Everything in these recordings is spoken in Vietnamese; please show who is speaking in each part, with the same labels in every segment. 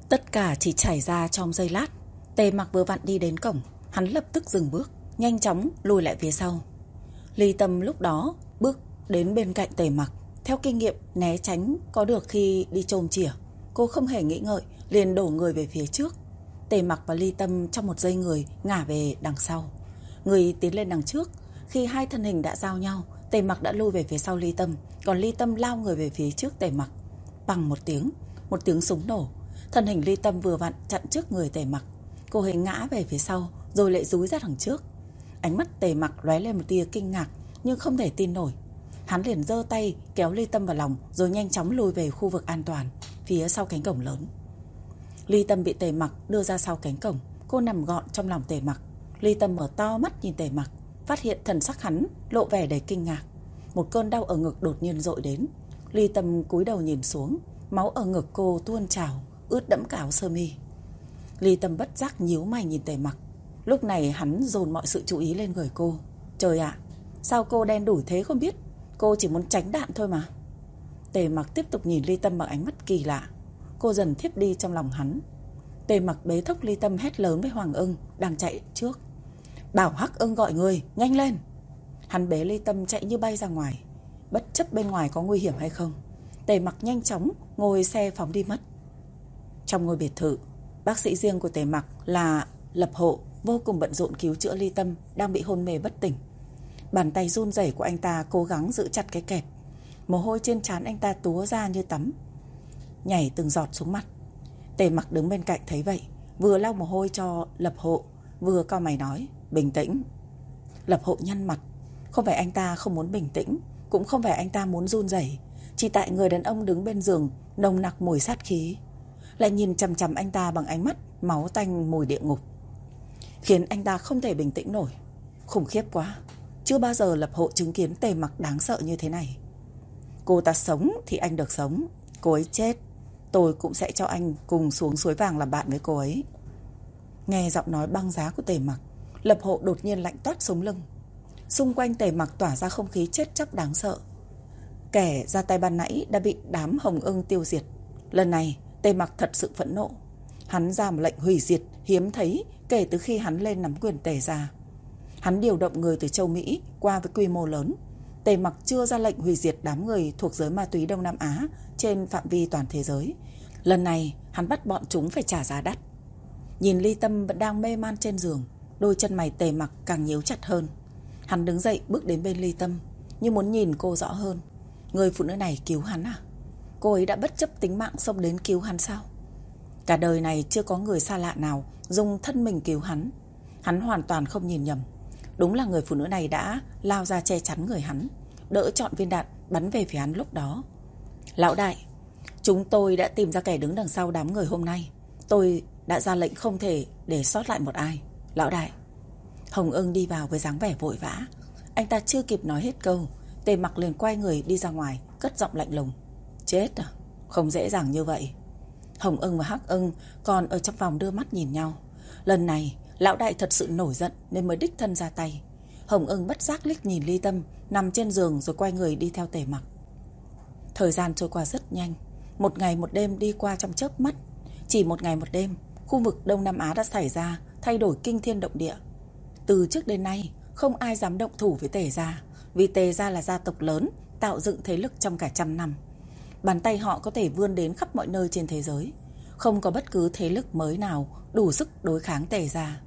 Speaker 1: Tất cả chỉ xảy ra trong giây lát. Tề Mặc vừa vặn đi đến cổng, hắn lập tức dừng bước, nhanh chóng lùi lại phía sau. Ly Tâm lúc đó bước đến bên cạnh Tề Mặc. Theo kinh nghiệm né tránh có được khi đi chôm chỉa, cô không hề nghĩ ngợi liền đổ người về phía trước. Tề Mặc và Ly Tâm trong một giây người ngả về đằng sau. Người tiến lên đằng trước. Khi hai thân hình đã giao nhau, Tề Mặc đã lui về phía sau Ly Tâm, còn Ly Tâm lao người về phía trước Tề Mặc. Bằng một tiếng súng nổ, thân hình Ly Tâm vừa vặn chặn trước người Tề Mặc. Cô ấy ngã về phía sau rồi lại dúi ra đằng trước. Ánh mắt Tề Mặc lóe lên một tia kinh ngạc nhưng không thể tin nổi. Hắn liền giơ tay kéo Ly Tâm vào lòng rồi nhanh chóng lùi về khu vực an toàn phía sau cánh cổng lớn. Ly Tâm bị Tề Mặc đưa ra sau cánh cổng. Cô nằm gọn trong lòng Tề Mặc. Ly Tâm mở to mắt nhìn Tề Mặc, phát hiện thần sắc hắn lộ vẻ đầy kinh ngạc. Một cơn đau ở ngực đột nhiên dội đến. Ly Tâm cúi đầu nhìn xuống, máu ở ngực cô tuôn trào, ướt đẫm cả áo sơ mi. Ly Tâm bất giác nhíu mày nhìn Tề Mặc. Lúc này hắn dồn mọi sự chú ý lên người cô. Trời ạ, sao cô đen đủi thế không biết. Cô chỉ muốn tránh đạn thôi mà. Tề Mặc tiếp tục nhìn Ly Tâm bằng ánh mắt kỳ lạ. Cô dần thiếp đi trong lòng hắn. Tề Mặc bế thốc Ly Tâm hét lớn với Hoàng Ưng đang chạy trước. Bảo Hắc Ưng gọi người, nhanh lên. Hắn bế Ly Tâm chạy như bay ra ngoài. Bất chấp bên ngoài có nguy hiểm hay không, Tề Mặc nhanh chóng ngồi xe phóng đi mất. Trong ngôi biệt thự, bác sĩ riêng của Tề Mặc là Lập Hộ vô cùng bận rộn cứu chữa Ly Tâm đang bị hôn mê bất tỉnh. Bàn tay run rẩy của anh ta cố gắng giữ chặt cái kẹp. Mồ hôi trên trán anh ta túa ra như tắm, nhảy từng giọt xuống mặt. Tề Mặc đứng bên cạnh thấy vậy, vừa lau mồ hôi cho Lập Hộ, vừa cau mày nói, bình tĩnh. Lập Hộ nhăn mặt. Không phải anh ta không muốn bình tĩnh, cũng không phải anh ta muốn run rẩy, chỉ tại người đàn ông đứng bên giường nồng nặc mùi sát khí, lại nhìn chằm chằm anh ta bằng ánh mắt máu tanh mùi địa ngục, khiến anh ta không thể bình tĩnh nổi. Khủng khiếp quá. Chưa bao giờ Lập Hộ chứng kiến Tề Mặc đáng sợ như thế này. Cô ta sống thì anh được sống, cô ấy chết, tôi cũng sẽ cho anh cùng xuống suối vàng làm bạn với cô ấy. Nghe giọng nói băng giá của Tề Mặc, Lập Hộ đột nhiên lạnh toát sống lưng. Xung quanh Tề Mặc tỏa ra không khí chết chóc đáng sợ. Kẻ ra tay ban nãy đã bị đám Hồng Ưng tiêu diệt. Lần này Tề Mặc thật sự phẫn nộ. Hắn ra một lệnh hủy diệt hiếm thấy kể từ khi hắn lên nắm quyền Tề gia. Hắn điều động người từ châu Mỹ qua với quy mô lớn. Tề Mặc chưa ra lệnh hủy diệt đám người thuộc giới ma túy Đông Nam Á trên phạm vi toàn thế giới. Lần này hắn bắt bọn chúng phải trả giá đắt. Nhìn Ly Tâm vẫn đang mê man trên giường, đôi chân mày Tề Mặc càng nhíu chặt hơn. Hắn đứng dậy bước đến bên Ly Tâm, như muốn nhìn cô rõ hơn. Người phụ nữ này cứu hắn à? Cô ấy đã bất chấp tính mạng xông đến cứu hắn sao? Cả đời này chưa có người xa lạ nào dùng thân mình cứu hắn. Hắn hoàn toàn không nhìn nhầm. Đúng là người phụ nữ này đã lao ra che chắn người hắn, đỡ chọn viên đạn bắn về phía hắn lúc đó. Lão đại, chúng tôi đã tìm ra kẻ đứng đằng sau đám người hôm nay. Tôi đã ra lệnh không thể để sót lại một ai. Lão đại. Hồng Ưng đi vào với dáng vẻ vội vã. Anh ta chưa kịp nói hết câu, Tề Mặc liền quay người đi ra ngoài, cất giọng lạnh lùng. Chết à? Không dễ dàng như vậy. Hồng Ưng và Hắc Ưng còn ở trong phòng đưa mắt nhìn nhau. Lần này lão đại thật sự nổi giận nên mới đích thân ra tay. Hồng Ưng bất giác liếc nhìn Ly Tâm nằm trên giường rồi quay người đi theo Tề Mặc. Thời gian trôi qua rất nhanh. Một ngày một đêm đi qua trong chớp mắt. Chỉ một ngày một đêm, khu vực Đông Nam Á đã xảy ra thay đổi kinh thiên động địa. Từ trước đến nay không ai dám động thủ với Tề gia, vì Tề gia là gia tộc lớn, tạo dựng thế lực trong cả trăm năm. Bàn tay họ có thể vươn đến khắp mọi nơi trên thế giới. Không có bất cứ thế lực mới nào đủ sức đối kháng Tề gia.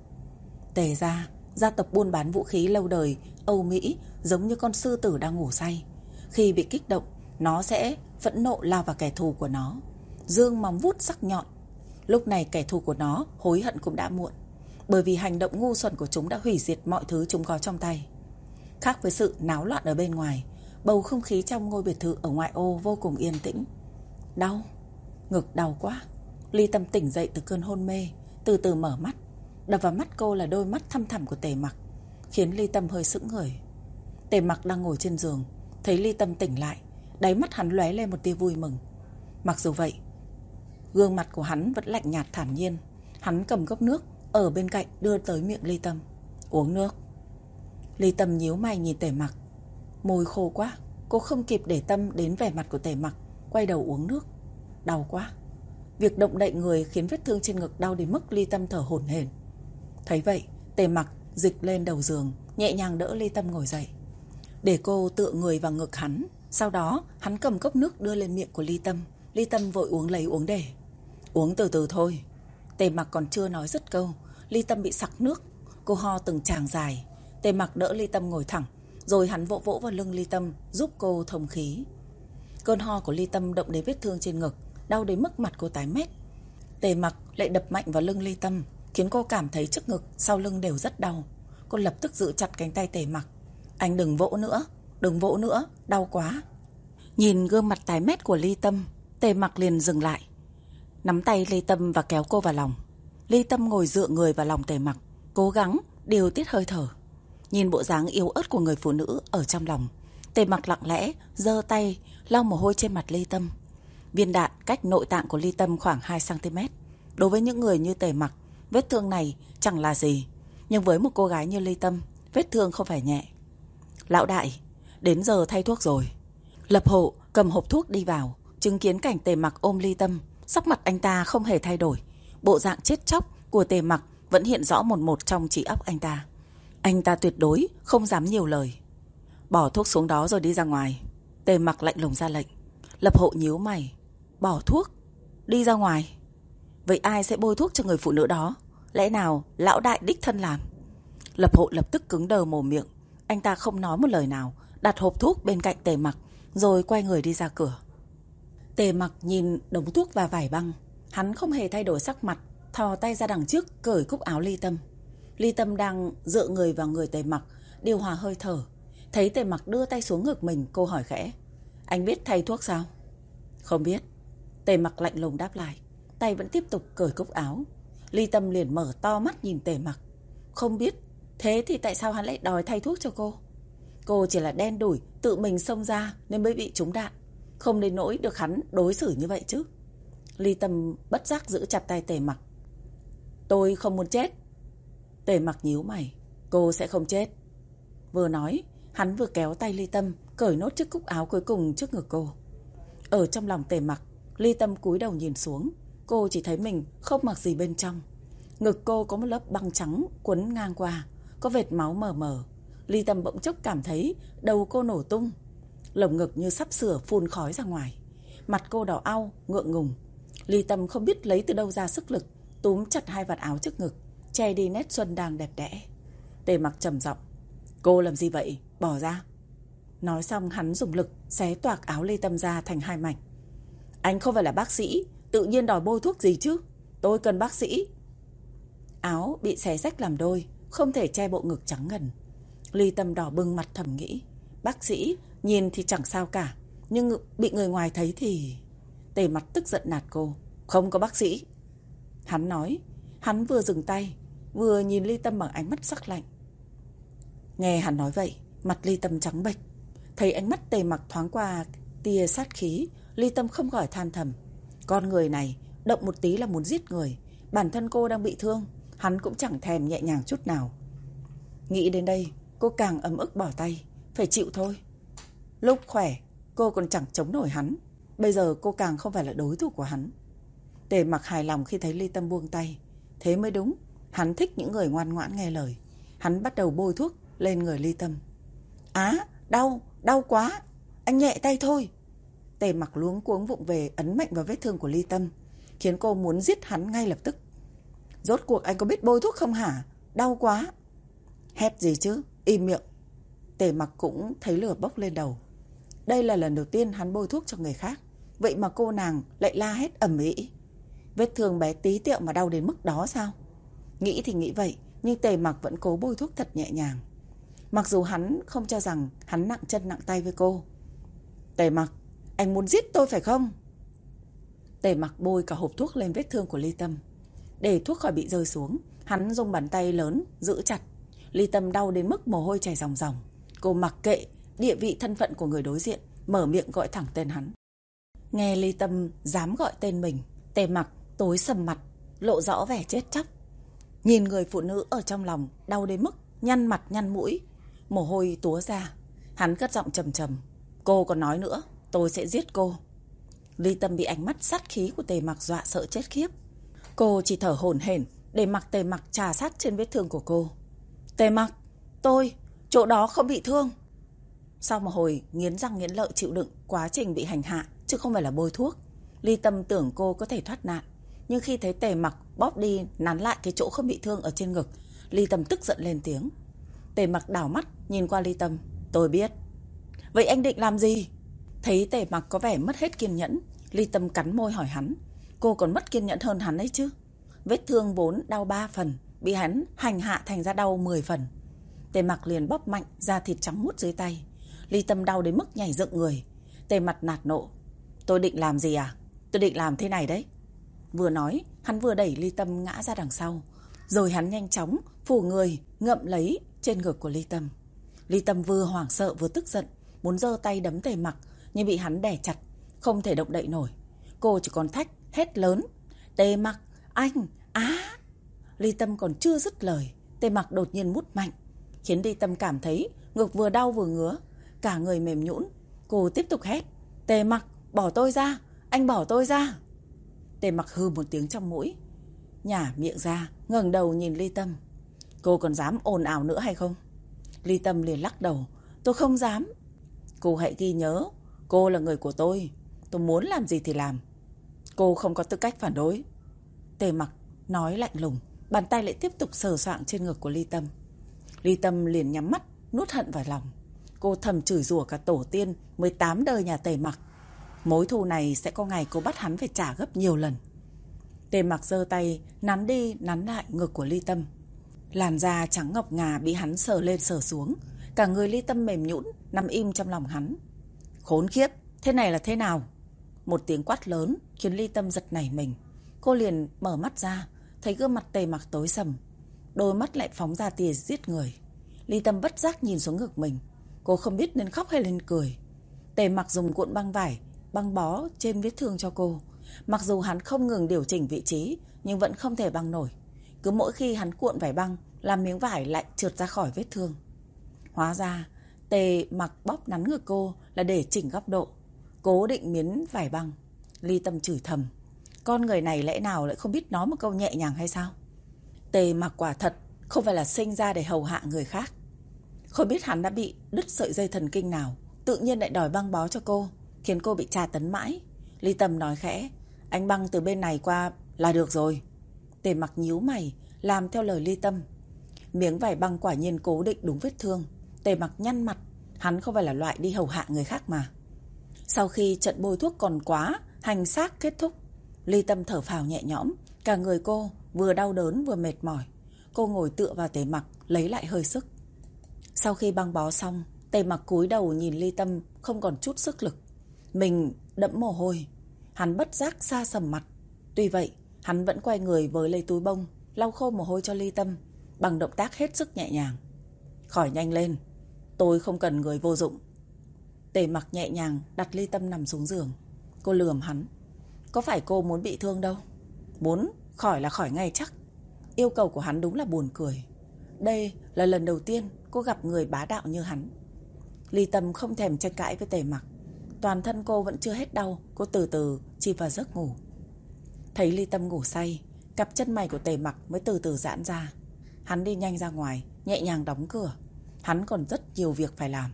Speaker 1: Tề gia, gia tộc buôn bán vũ khí lâu đời Âu Mỹ, giống như con sư tử đang ngủ say. Khi bị kích động, nó sẽ phẫn nộ lao vào kẻ thù của nó, giương móng vuốt sắc nhọn. Lúc này kẻ thù của nó hối hận cũng đã muộn, bởi vì hành động ngu xuẩn của chúng đã hủy diệt mọi thứ chúng có trong tay. Khác với sự náo loạn ở bên ngoài, bầu không khí trong ngôi biệt thự ở ngoại ô vô cùng yên tĩnh. Đau, ngực đau quá. Ly Tâm tỉnh dậy từ cơn hôn mê, từ từ mở mắt. Đập vào mắt cô là đôi mắt thăm thẳm của Tề Mặc, khiến Ly Tâm hơi sững người. Tề Mặc đang ngồi trên giường, thấy Ly Tâm tỉnh lại, đáy mắt hắn lóe lên một tia vui mừng. Mặc dù vậy, gương mặt của hắn vẫn lạnh nhạt thản nhiên. Hắn cầm cốc nước ở bên cạnh đưa tới miệng Ly Tâm. Uống nước. Ly Tâm nhíu mày nhìn Tề Mặc. Môi khô quá, cô không kịp để tâm đến vẻ mặt của Tề Mặc, quay đầu uống nước. Đau quá. Việc động đậy người khiến vết thương trên ngực đau đến mức Ly Tâm thở hổn hển. Thấy vậy, Tề Mặc dịch lên đầu giường, nhẹ nhàng đỡ Ly Tâm ngồi dậy, để cô tựa người vào ngực hắn. Sau đó hắn cầm cốc nước đưa lên miệng của Ly Tâm. Ly Tâm vội uống lấy uống để. Uống từ từ thôi. Tề Mặc còn chưa nói dứt câu, Ly Tâm bị sặc nước. Cô ho từng tràng dài. Tề Mặc đỡ Ly Tâm ngồi thẳng, rồi hắn vỗ vỗ vào lưng Ly Tâm, giúp cô thông khí. Cơn ho của Ly Tâm động đến vết thương trên ngực, đau đến mức mặt cô tái mét. Tề Mặc lại đập mạnh vào lưng Ly Tâm, khiến cô cảm thấy trước ngực, sau lưng đều rất đau. Cô lập tức giữ chặt cánh tay Tề Mặc. Anh đừng vỗ nữa, đừng vỗ nữa, đau quá. Nhìn gương mặt tái mét của Ly Tâm, Tề Mặc liền dừng lại, nắm tay Ly Tâm và kéo cô vào lòng. Ly Tâm ngồi dựa người vào lòng Tề Mặc, cố gắng điều tiết hơi thở. Nhìn bộ dáng yếu ớt của người phụ nữ ở trong lòng, Tề Mặc lặng lẽ giơ tay lau mồ hôi trên mặt Ly Tâm. Viên đạn cách nội tạng của Ly Tâm khoảng 2 cm. Đối với những người như Tề Mặc, vết thương này chẳng là gì, nhưng với một cô gái như Ly Tâm, vết thương không phải nhẹ. Lão đại, đến giờ thay thuốc rồi. Lập Hộ cầm hộp thuốc đi vào, chứng kiến cảnh Tề Mặc ôm Ly Tâm. Sắc mặt anh ta không hề thay đổi, bộ dạng chết chóc của Tề Mặc vẫn hiện rõ một một trong trí óc anh ta. Anh ta tuyệt đối không dám nhiều lời. Bỏ thuốc xuống đó rồi đi ra ngoài. Tề Mặc lạnh lùng ra lệnh. Lập Hộ nhíu mày. Bỏ thuốc? Đi ra ngoài? Vậy ai sẽ bôi thuốc cho người phụ nữ đó? Lẽ nào lão đại đích thân làm? Lập Hộ lập tức cứng đờ mồm miệng. Anh ta không nói một lời nào, đặt hộp thuốc bên cạnh Tề Mặc, rồi quay người đi ra cửa. Tề Mặc nhìn đống thuốc và vải băng, hắn không hề thay đổi sắc mặt, thò tay ra đằng trước cởi cúc áo Ly Tâm. Ly Tâm đang dựa người vào người Tề Mặc, điều hòa hơi thở. Thấy Tề Mặc đưa tay xuống ngực mình, cô hỏi khẽ. Anh biết thay thuốc sao? Không biết. Tề Mặc lạnh lùng đáp lại, tay vẫn tiếp tục cởi cúc áo. Ly Tâm liền mở to mắt nhìn Tề Mặc. Không biết, thế thì tại sao hắn lại đòi thay thuốc cho cô? Cô chỉ là đen đủi, tự mình xông ra nên mới bị trúng đạn, không đến nỗi được hắn đối xử như vậy chứ. Ly Tâm bất giác giữ chặt tay Tề Mặc. Tôi không muốn chết. Tề Mặc nhíu mày. Cô sẽ không chết. Vừa nói, hắn vừa kéo tay Ly Tâm cởi nốt chiếc cúc áo cuối cùng trước ngực cô. Ở trong lòng Tề Mặc, Ly Tâm cúi đầu nhìn xuống. Cô chỉ thấy mình không mặc gì bên trong. Ngực cô có một lớp băng trắng quấn ngang qua, có vệt máu mờ mờ. Ly Tâm bỗng chốc cảm thấy đầu cô nổ tung, lồng ngực như sắp sửa phun khói ra ngoài. Mặt cô đỏ au, ngượng ngùng. Ly Tâm không biết lấy từ đâu ra sức lực, túm chặt hai vạt áo trước ngực, che đi nét xuân đang đẹp đẽ. Tề Mặc trầm giọng. Cô làm gì vậy? Bỏ ra. Nói xong hắn dùng lực xé toạc áo Ly Tâm ra thành hai mảnh. Anh không phải là bác sĩ, tự nhiên đòi bôi thuốc gì chứ? Tôi cần bác sĩ. Áo bị xé rách làm đôi, không thể che bộ ngực trắng ngần. Ly Tâm đỏ bừng mặt thầm nghĩ. Bác sĩ nhìn thì chẳng sao cả, nhưng bị người ngoài thấy thì... Tề Mặc tức giận nạt cô. Không có bác sĩ. Hắn nói. Hắn vừa dừng tay, vừa nhìn Ly Tâm bằng ánh mắt sắc lạnh. Nghe hắn nói vậy, mặt Ly Tâm trắng bệch. Thấy ánh mắt Tề Mặc thoáng qua tia sát khí, Ly Tâm không khỏi than thầm. Con người này động một tí là muốn giết người. Bản thân cô đang bị thương, hắn cũng chẳng thèm nhẹ nhàng chút nào. Nghĩ đến đây, cô càng ấm ức bỏ tay. Phải chịu thôi. Lúc khỏe, cô còn chẳng chống nổi hắn. Bây giờ cô càng không phải là đối thủ của hắn. Tề Mặc hài lòng khi thấy Ly Tâm buông tay. Thế mới đúng, hắn thích những người ngoan ngoãn nghe lời. Hắn bắt đầu bôi thuốc lên người Ly Tâm. Á, đau, đau quá. Anh nhẹ tay thôi. Tề Mặc luống cuống vụng về ấn mạnh vào vết thương của Ly Tâm, khiến cô muốn giết hắn ngay lập tức. Rốt cuộc anh có biết bôi thuốc không hả? Đau quá. Hét gì chứ, im miệng. Tề Mặc cũng thấy lửa bốc lên đầu. Đây là lần đầu tiên hắn bôi thuốc cho người khác, vậy mà cô nàng lại la hét ầm ĩ. Vết thương bé tí tẹo mà đau đến mức đó sao? Nghĩ thì nghĩ vậy, nhưng Tề Mặc vẫn cố bôi thuốc thật nhẹ nhàng. Mặc dù hắn không cho rằng hắn nặng chân nặng tay với cô. Tề Mặc, anh muốn giết tôi phải không? Tề Mặc bôi cả hộp thuốc lên vết thương của Ly Tâm. Để thuốc khỏi bị rơi xuống, hắn dùng bàn tay lớn giữ chặt. Ly Tâm đau đến mức mồ hôi chảy ròng ròng. Cô mặc kệ địa vị thân phận của người đối diện, mở miệng gọi thẳng tên hắn. Nghe Ly Tâm dám gọi tên mình, Tề Mặc tối sầm mặt, lộ rõ vẻ chết chóc. Nhìn người phụ nữ ở trong lòng đau đến mức nhăn mặt nhăn mũi, mồ hôi túa ra. Hắn cất giọng trầm trầm. Cô còn nói nữa, tôi sẽ giết cô. Ly Tâm bị ánh mắt sát khí của Tề Mặc dọa sợ chết khiếp. Cô chỉ thở hổn hển để mặc Tề Mặc chà sát trên vết thương của cô. Tề Mặc, chỗ đó không bị thương. Sau một hồi nghiến răng nghiến lợi chịu đựng quá trình bị hành hạ chứ không phải là bôi thuốc, Ly Tâm tưởng cô có thể thoát nạn. Nhưng khi thấy Tề Mặc bóp đi nắn lại cái chỗ không bị thương ở trên ngực, Ly Tâm tức giận lên tiếng. Tề Mặc đảo mắt nhìn qua Ly Tâm. Tôi biết. Vậy anh định làm gì? Thấy Tề Mặc có vẻ mất hết kiên nhẫn, Ly Tâm cắn môi hỏi hắn. Cô còn mất kiên nhẫn hơn hắn ấy chứ. Vết thương vốn đau 3 phần, bị hắn hành hạ thành ra đau 10 phần. Tề Mặc liền bóp mạnh da thịt trắng muốt dưới tay. Ly Tâm đau đến mức nhảy dựng người. Tề Mặc nạt nộ. Tôi định làm gì à? Tôi định làm thế này đấy. Vừa nói, hắn vừa đẩy Ly Tâm ngã ra đằng sau. Rồi hắn nhanh chóng phủ người ngậm lấy trên ngực của Ly Tâm. Ly Tâm vừa hoảng sợ vừa tức giận, muốn giơ tay đấm Tề Mặc nhưng bị hắn đè chặt, không thể động đậy nổi. Cô chỉ còn thách hét lớn. Tề Mặc, anh, Ly Tâm còn chưa dứt lời, Tề Mặc đột nhiên mút mạnh, khiến Ly Tâm cảm thấy ngực vừa đau vừa ngứa, cả người mềm nhũn. Cô tiếp tục hét. Tề Mặc, bỏ tôi ra, anh bỏ tôi ra. Tề Mặc hừ một tiếng trong mũi, nhả miệng ra, ngẩng đầu nhìn Ly Tâm. Cô còn dám ồn ào nữa hay không? Ly Tâm liền lắc đầu. Tôi không dám. Cô hãy ghi nhớ, cô là người của tôi muốn làm gì thì làm. Cô không có tư cách phản đối. Tề Mặc nói lạnh lùng, bàn tay lại tiếp tục sờ soạng trên ngực của Ly Tâm. Ly Tâm liền nhắm mắt, nuốt hận vào lòng. Cô thầm chửi rủa cả tổ tiên 18 đời nhà Tề Mặc. Mối thù này sẽ có ngày cô bắt hắn phải trả gấp nhiều lần. Tề Mặc giơ tay nắn đi nắn lại ngực của Ly Tâm. Làn da trắng ngọc ngà bị hắn sờ lên sờ xuống, cả người Ly Tâm mềm nhũn nằm im trong lòng hắn. Khốn khiếp, thế này là thế nào? Một tiếng quát lớn khiến Ly Tâm giật nảy mình. Cô liền mở mắt ra, thấy gương mặt Tề Mặc tối sầm, đôi mắt lại phóng ra tia giết người. Ly Tâm bất giác nhìn xuống ngực mình. Cô không biết nên khóc hay nên cười. Tề Mặc dùng cuộn băng vải băng bó trên vết thương cho cô. Mặc dù hắn không ngừng điều chỉnh vị trí, nhưng vẫn không thể băng nổi. Cứ mỗi khi hắn cuộn vải băng, làm miếng vải lại trượt ra khỏi vết thương. Hóa ra Tề Mặc bóp nắn ngực cô là để chỉnh góc độ, cố định miếng vải băng. Ly Tâm chửi thầm. Con người này lẽ nào lại không biết nói một câu nhẹ nhàng hay sao? Tề Mặc quả thật không phải là sinh ra để hầu hạ người khác. Không biết hắn đã bị đứt sợi dây thần kinh nào, tự nhiên lại đòi băng bó cho cô, khiến cô bị tra tấn mãi. Ly Tâm nói khẽ. Anh băng từ bên này qua là được rồi. Tề Mặc nhíu mày, làm theo lời Ly Tâm. Miếng vải băng quả nhiên cố định đúng vết thương. Tề Mặc nhăn mặt, hắn không phải là loại đi hầu hạ người khác mà. Sau khi trận bôi thuốc còn quá hành xác kết thúc, Ly Tâm thở phào nhẹ nhõm. Cả người cô vừa đau đớn vừa mệt mỏi. Cô ngồi tựa vào Tề Mặc lấy lại hơi sức. Sau khi băng bó xong, Tề Mặc cúi đầu nhìn Ly Tâm không còn chút sức lực, mình đẫm mồ hôi. Hắn bất giác sa sầm mặt. Tuy vậy hắn vẫn quay người với lấy túi bông lau khô mồ hôi cho Ly Tâm bằng động tác hết sức nhẹ nhàng. Khỏi nhanh lên, tôi không cần người vô dụng. Tề Mặc nhẹ nhàng đặt Ly Tâm nằm xuống giường. Cô lườm hắn. Có phải cô muốn bị thương đâu, muốn khỏi là khỏi ngay chắc. Yêu cầu của hắn đúng là buồn cười. Đây là lần đầu tiên cô gặp người bá đạo như hắn. Ly Tâm không thèm tranh cãi với Tề Mặc. Toàn thân cô vẫn chưa hết đau, cô từ từ chìm vào giấc ngủ. Thấy Ly Tâm ngủ say, cặp chân mày của Tề Mặc mới từ từ giãn ra. Hắn đi nhanh ra ngoài, nhẹ nhàng đóng cửa. Hắn còn rất nhiều việc phải làm.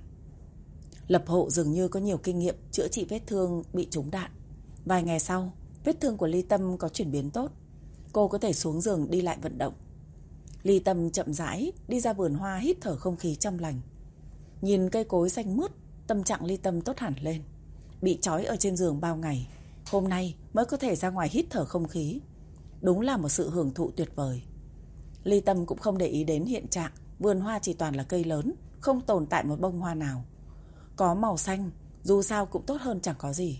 Speaker 1: Lập Hộ dường như có nhiều kinh nghiệm chữa trị vết thương bị trúng đạn. Vài ngày sau, vết thương của Ly Tâm có chuyển biến tốt. Cô có thể xuống giường đi lại vận động. Ly Tâm chậm rãi đi ra vườn hoa hít thở không khí trong lành. Nhìn cây cối xanh mướt, tâm trạng Ly Tâm tốt hẳn lên. Bị trói ở trên giường bao ngày, hôm nay mới có thể ra ngoài hít thở không khí. Đúng là một sự hưởng thụ tuyệt vời. Ly Tâm cũng không để ý đến hiện trạng vườn hoa chỉ toàn là cây lớn, không tồn tại một bông hoa nào. Có màu xanh, dù sao cũng tốt hơn chẳng có gì.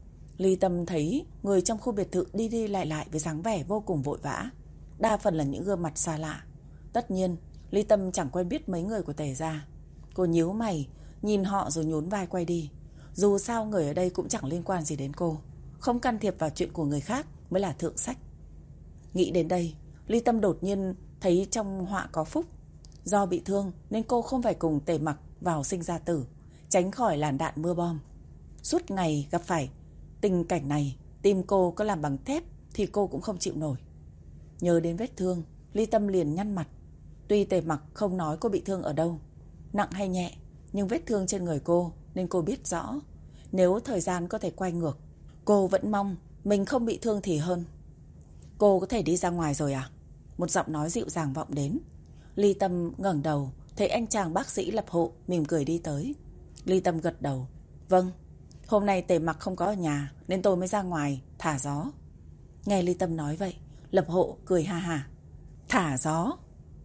Speaker 1: Ly Tâm thấy người trong khu biệt thự đi đi lại lại với dáng vẻ vô cùng vội vã. Đa phần là những gương mặt xa lạ. Tất nhiên, Ly Tâm chẳng quen biết mấy người của Tề gia. Cô nhíu mày, nhìn họ rồi nhún vai quay đi. Dù sao người ở đây cũng chẳng liên quan gì đến cô. Không can thiệp vào chuyện của người khác mới là thượng sách. Nghĩ đến đây, Ly Tâm đột nhiên thấy trong họa có phúc. Do bị thương nên cô không phải cùng Tề Mặc vào sinh ra tử, tránh khỏi làn đạn mưa bom. Suốt ngày gặp phải Tình cảnh này, tim cô có làm bằng thép thì cô cũng không chịu nổi. Nhớ đến vết thương, Ly Tâm liền nhăn mặt. Tuy Tề Mặc không nói cô bị thương ở đâu, nặng hay nhẹ, nhưng vết thương trên người cô nên cô biết rõ. Nếu thời gian có thể quay ngược, cô vẫn mong mình không bị thương thì hơn. Cô có thể đi ra ngoài rồi à? Một giọng nói dịu dàng vọng đến. Ly Tâm ngẩng đầu, thấy anh chàng bác sĩ Lập Hộ mỉm cười đi tới. Ly Tâm gật đầu. Vâng, hôm nay Tề Mặc không có ở nhà nên tôi mới ra ngoài thả gió. Nghe Ly Tâm nói vậy, Lập Hộ cười ha hả. Thả gió?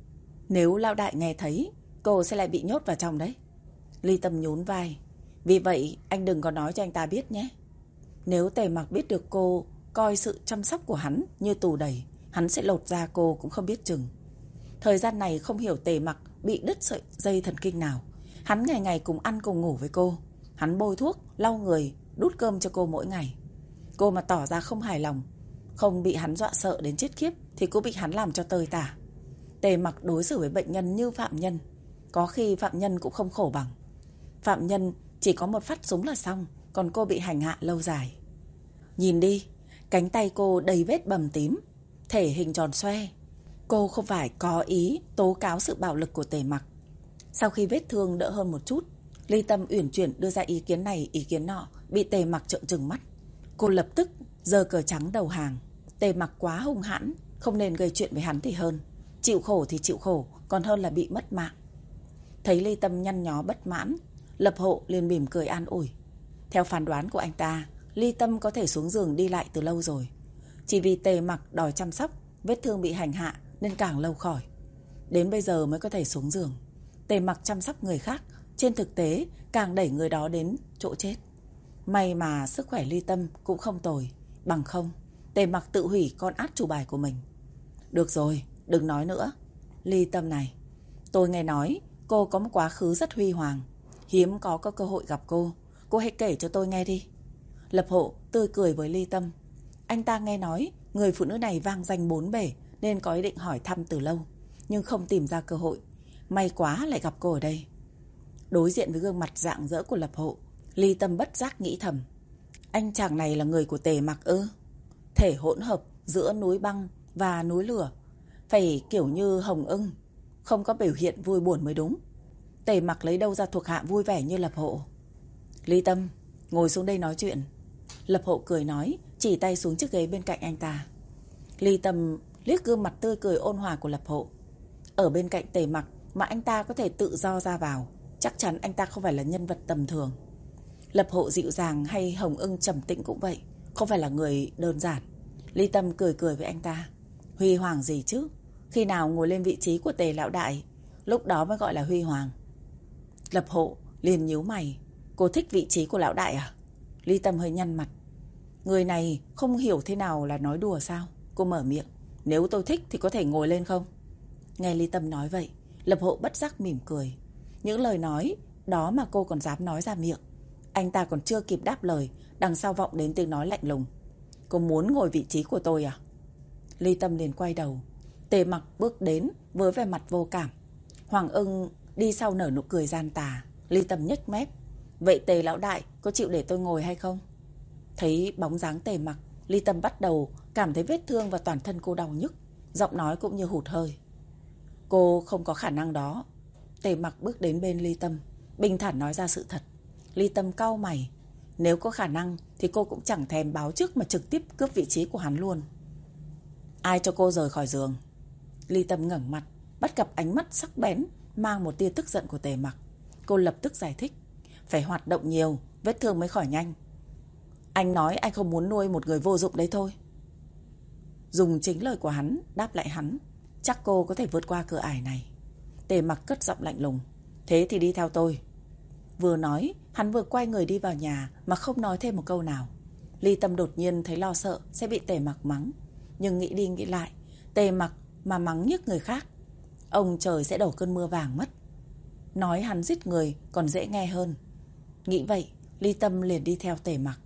Speaker 1: Nếu lão đại nghe thấy, cô sẽ lại bị nhốt vào trong đấy. Ly Tâm nhún vai. Vì vậy anh đừng có nói cho anh ta biết nhé. Nếu Tề Mặc biết được cô coi sự chăm sóc của hắn như tù đầy, hắn sẽ lột da cô cũng không biết chừng. Thời gian này không hiểu Tề Mặc bị đứt sợi dây thần kinh nào. Hắn ngày ngày cùng ăn cùng ngủ với cô. Hắn bôi thuốc, lau người, đút cơm cho cô mỗi ngày. Cô mà tỏ ra không hài lòng, không bị hắn dọa sợ đến chết khiếp, thì cô bị hắn làm cho tơi tả. Tề Mặc đối xử với bệnh nhân như phạm nhân. Có khi phạm nhân cũng không khổ bằng. Phạm nhân chỉ có một phát súng là xong, còn cô bị hành hạ lâu dài. Nhìn đi, cánh tay cô đầy vết bầm tím, thể hình tròn xoe. Cô không phải có ý tố cáo sự bạo lực của Tề Mặc. Sau khi vết thương đỡ hơn một chút, Ly Tâm uyển chuyển đưa ra ý kiến này ý kiến nọ, bị Tề Mặc trợn trừng mắt. Cô lập tức giơ cờ trắng đầu hàng. Tề Mặc quá hung hãn, không nên gây chuyện với hắn thì hơn. Chịu khổ thì chịu khổ, còn hơn là bị mất mạng. Thấy Ly Tâm nhăn nhó bất mãn, Lập Hộ liền mỉm cười an ủi. Theo phán đoán của anh ta, Ly Tâm có thể xuống giường đi lại từ lâu rồi. Chỉ vì Tề Mặc đòi chăm sóc, vết thương bị hành hạ nên càng lâu khỏi. Đến bây giờ mới có thể xuống giường. Tề Mặc chăm sóc người khác, trên thực tế càng đẩy người đó đến chỗ chết. May mà sức khỏe Ly Tâm cũng không tồi. Bằng không, Tề Mặc tự hủy con át chủ bài của mình. Được rồi, đừng nói nữa. Ly Tâm này, tôi nghe nói cô có một quá khứ rất huy hoàng. Hiếm có cơ hội gặp cô. Cô hãy kể cho tôi nghe đi. Lập Hộ tươi cười với Ly Tâm. Anh ta nghe nói người phụ nữ này vang danh bốn bể nên có ý định hỏi thăm từ lâu, nhưng không tìm ra cơ hội. May quá lại gặp cô ở đây. Đối diện với gương mặt rạng rỡ của Lập Hộ, Ly Tâm bất giác nghĩ thầm. Anh chàng này là người của Tề Mặc ư? Thể hỗn hợp giữa núi băng và núi lửa. Phải kiểu như Hồng Ưng, không có biểu hiện vui buồn mới đúng. Tề Mặc lấy đâu ra thuộc hạ vui vẻ như Lập Hộ? Ly Tâm, ngồi xuống đây nói chuyện. Lập Hộ cười nói, chỉ tay xuống chiếc ghế bên cạnh anh ta. Ly Tâm liếc gương mặt tươi cười ôn hòa của Lập Hộ. Ở bên cạnh Tề Mặc mà anh ta có thể tự do ra vào, chắc chắn anh ta không phải là nhân vật tầm thường. Lập Hộ dịu dàng hay Hồng Ưng trầm tĩnh cũng vậy, không phải là người đơn giản. Ly Tâm cười cười với anh ta. Huy hoàng gì chứ? Khi nào ngồi lên vị trí của Tề lão đại, lúc đó mới gọi là huy hoàng. Lập Hộ liền nhíu mày. Cô thích vị trí của lão đại à? Ly Tâm hơi nhăn mặt. Người này không hiểu thế nào là nói đùa sao? Cô mở miệng. Nếu tôi thích thì có thể ngồi lên không? Nghe Ly Tâm nói vậy, Lập Hộ bất giác mỉm cười. Những lời nói đó mà cô còn dám nói ra miệng. Anh ta còn chưa kịp đáp lời, đằng sau vọng đến tiếng nói lạnh lùng. Cô muốn ngồi vị trí của tôi à? Ly Tâm liền quay đầu. Tề Mặc bước đến với vẻ mặt vô cảm. Hoàng Ưng đi sau nở nụ cười gian tà. Ly Tâm nhếch mép. Vậy Tề lão đại có chịu để tôi ngồi hay không? Thấy bóng dáng Tề Mặc, Ly Tâm bắt đầu cảm thấy vết thương và toàn thân cô đau nhức. Giọng nói cũng như hụt hơi. Cô không có khả năng đó. Tề Mặc bước đến bên Ly Tâm, bình thản nói ra sự thật. Ly Tâm cau mày. Nếu có khả năng thì cô cũng chẳng thèm báo trước mà trực tiếp cướp vị trí của hắn luôn. Ai cho cô rời khỏi giường? Ly Tâm ngẩng mặt, bắt gặp ánh mắt sắc bén mang một tia tức giận của Tề Mặc. Cô lập tức giải thích. Phải hoạt động nhiều, vết thương mới khỏi nhanh. Anh nói anh không muốn nuôi một người vô dụng đấy thôi. Dùng chính lời của hắn đáp lại hắn. Chắc cô có thể vượt qua cửa ải này. Tề Mặc cất giọng lạnh lùng. Thế thì đi theo tôi. Vừa nói, hắn vừa quay người đi vào nhà mà không nói thêm một câu nào. Ly Tâm đột nhiên thấy lo sợ sẽ bị Tề Mặc mắng. Nhưng nghĩ đi nghĩ lại, Tề Mặc mà mắng nhức người khác, ông trời sẽ đổ cơn mưa vàng mất. Nói hắn giết người còn dễ nghe hơn. Nghĩ vậy, Ly Tâm liền đi theo Tề Mặc.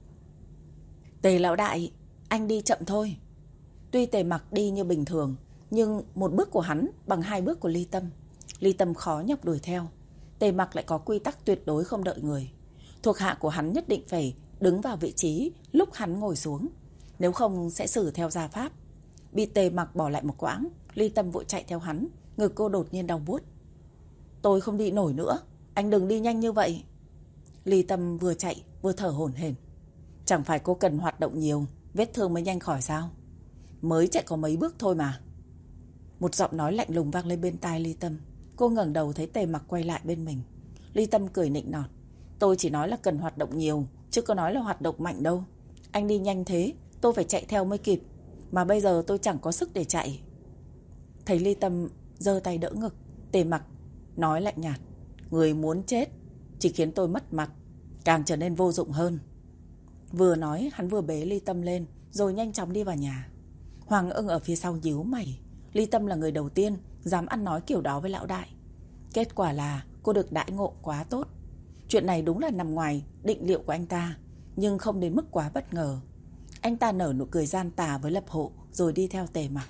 Speaker 1: Tề lão đại, anh đi chậm thôi. Tuy Tề Mặc đi như bình thường, nhưng một bước của hắn bằng hai bước của Ly Tâm. Ly Tâm khó nhọc đuổi theo. Tề Mặc lại có quy tắc tuyệt đối không đợi người. Thuộc hạ của hắn nhất định phải đứng vào vị trí lúc hắn ngồi xuống, nếu không sẽ xử theo gia pháp. Bị Tề Mặc bỏ lại một quãng, Ly Tâm vội chạy theo hắn, ngực cô đột nhiên đau buốt. Tôi không đi nổi nữa, anh đừng đi nhanh như vậy. Ly Tâm vừa chạy vừa thở hổn hển. Chẳng phải cô cần hoạt động nhiều, vết thương mới nhanh khỏi sao? Mới chạy có mấy bước thôi mà. Một giọng nói lạnh lùng vang lên bên tai Ly Tâm. Cô ngẩng đầu thấy Tề Mặc quay lại bên mình. Ly Tâm cười nịnh nọt. Tôi chỉ nói là cần hoạt động nhiều, chứ có nói là hoạt động mạnh đâu. Anh đi nhanh thế, tôi phải chạy theo mới kịp. Mà bây giờ tôi chẳng có sức để chạy. Thấy Ly Tâm giơ tay đỡ ngực, Tề Mặc nói lạnh nhạt. Người muốn chết chỉ khiến tôi mất mặt, càng trở nên vô dụng hơn. Vừa nói hắn vừa bế Ly Tâm lên, rồi nhanh chóng đi vào nhà. Hoàng Ưng ở phía sau nhíu mày. Ly Tâm là người đầu tiên dám ăn nói kiểu đó với lão đại. Kết quả là cô được đãi ngộ quá tốt. Chuyện này đúng là nằm ngoài định liệu của anh ta, nhưng không đến mức quá bất ngờ. Anh ta nở nụ cười gian tà với Lập Hộ, rồi đi theo Tề Mặc.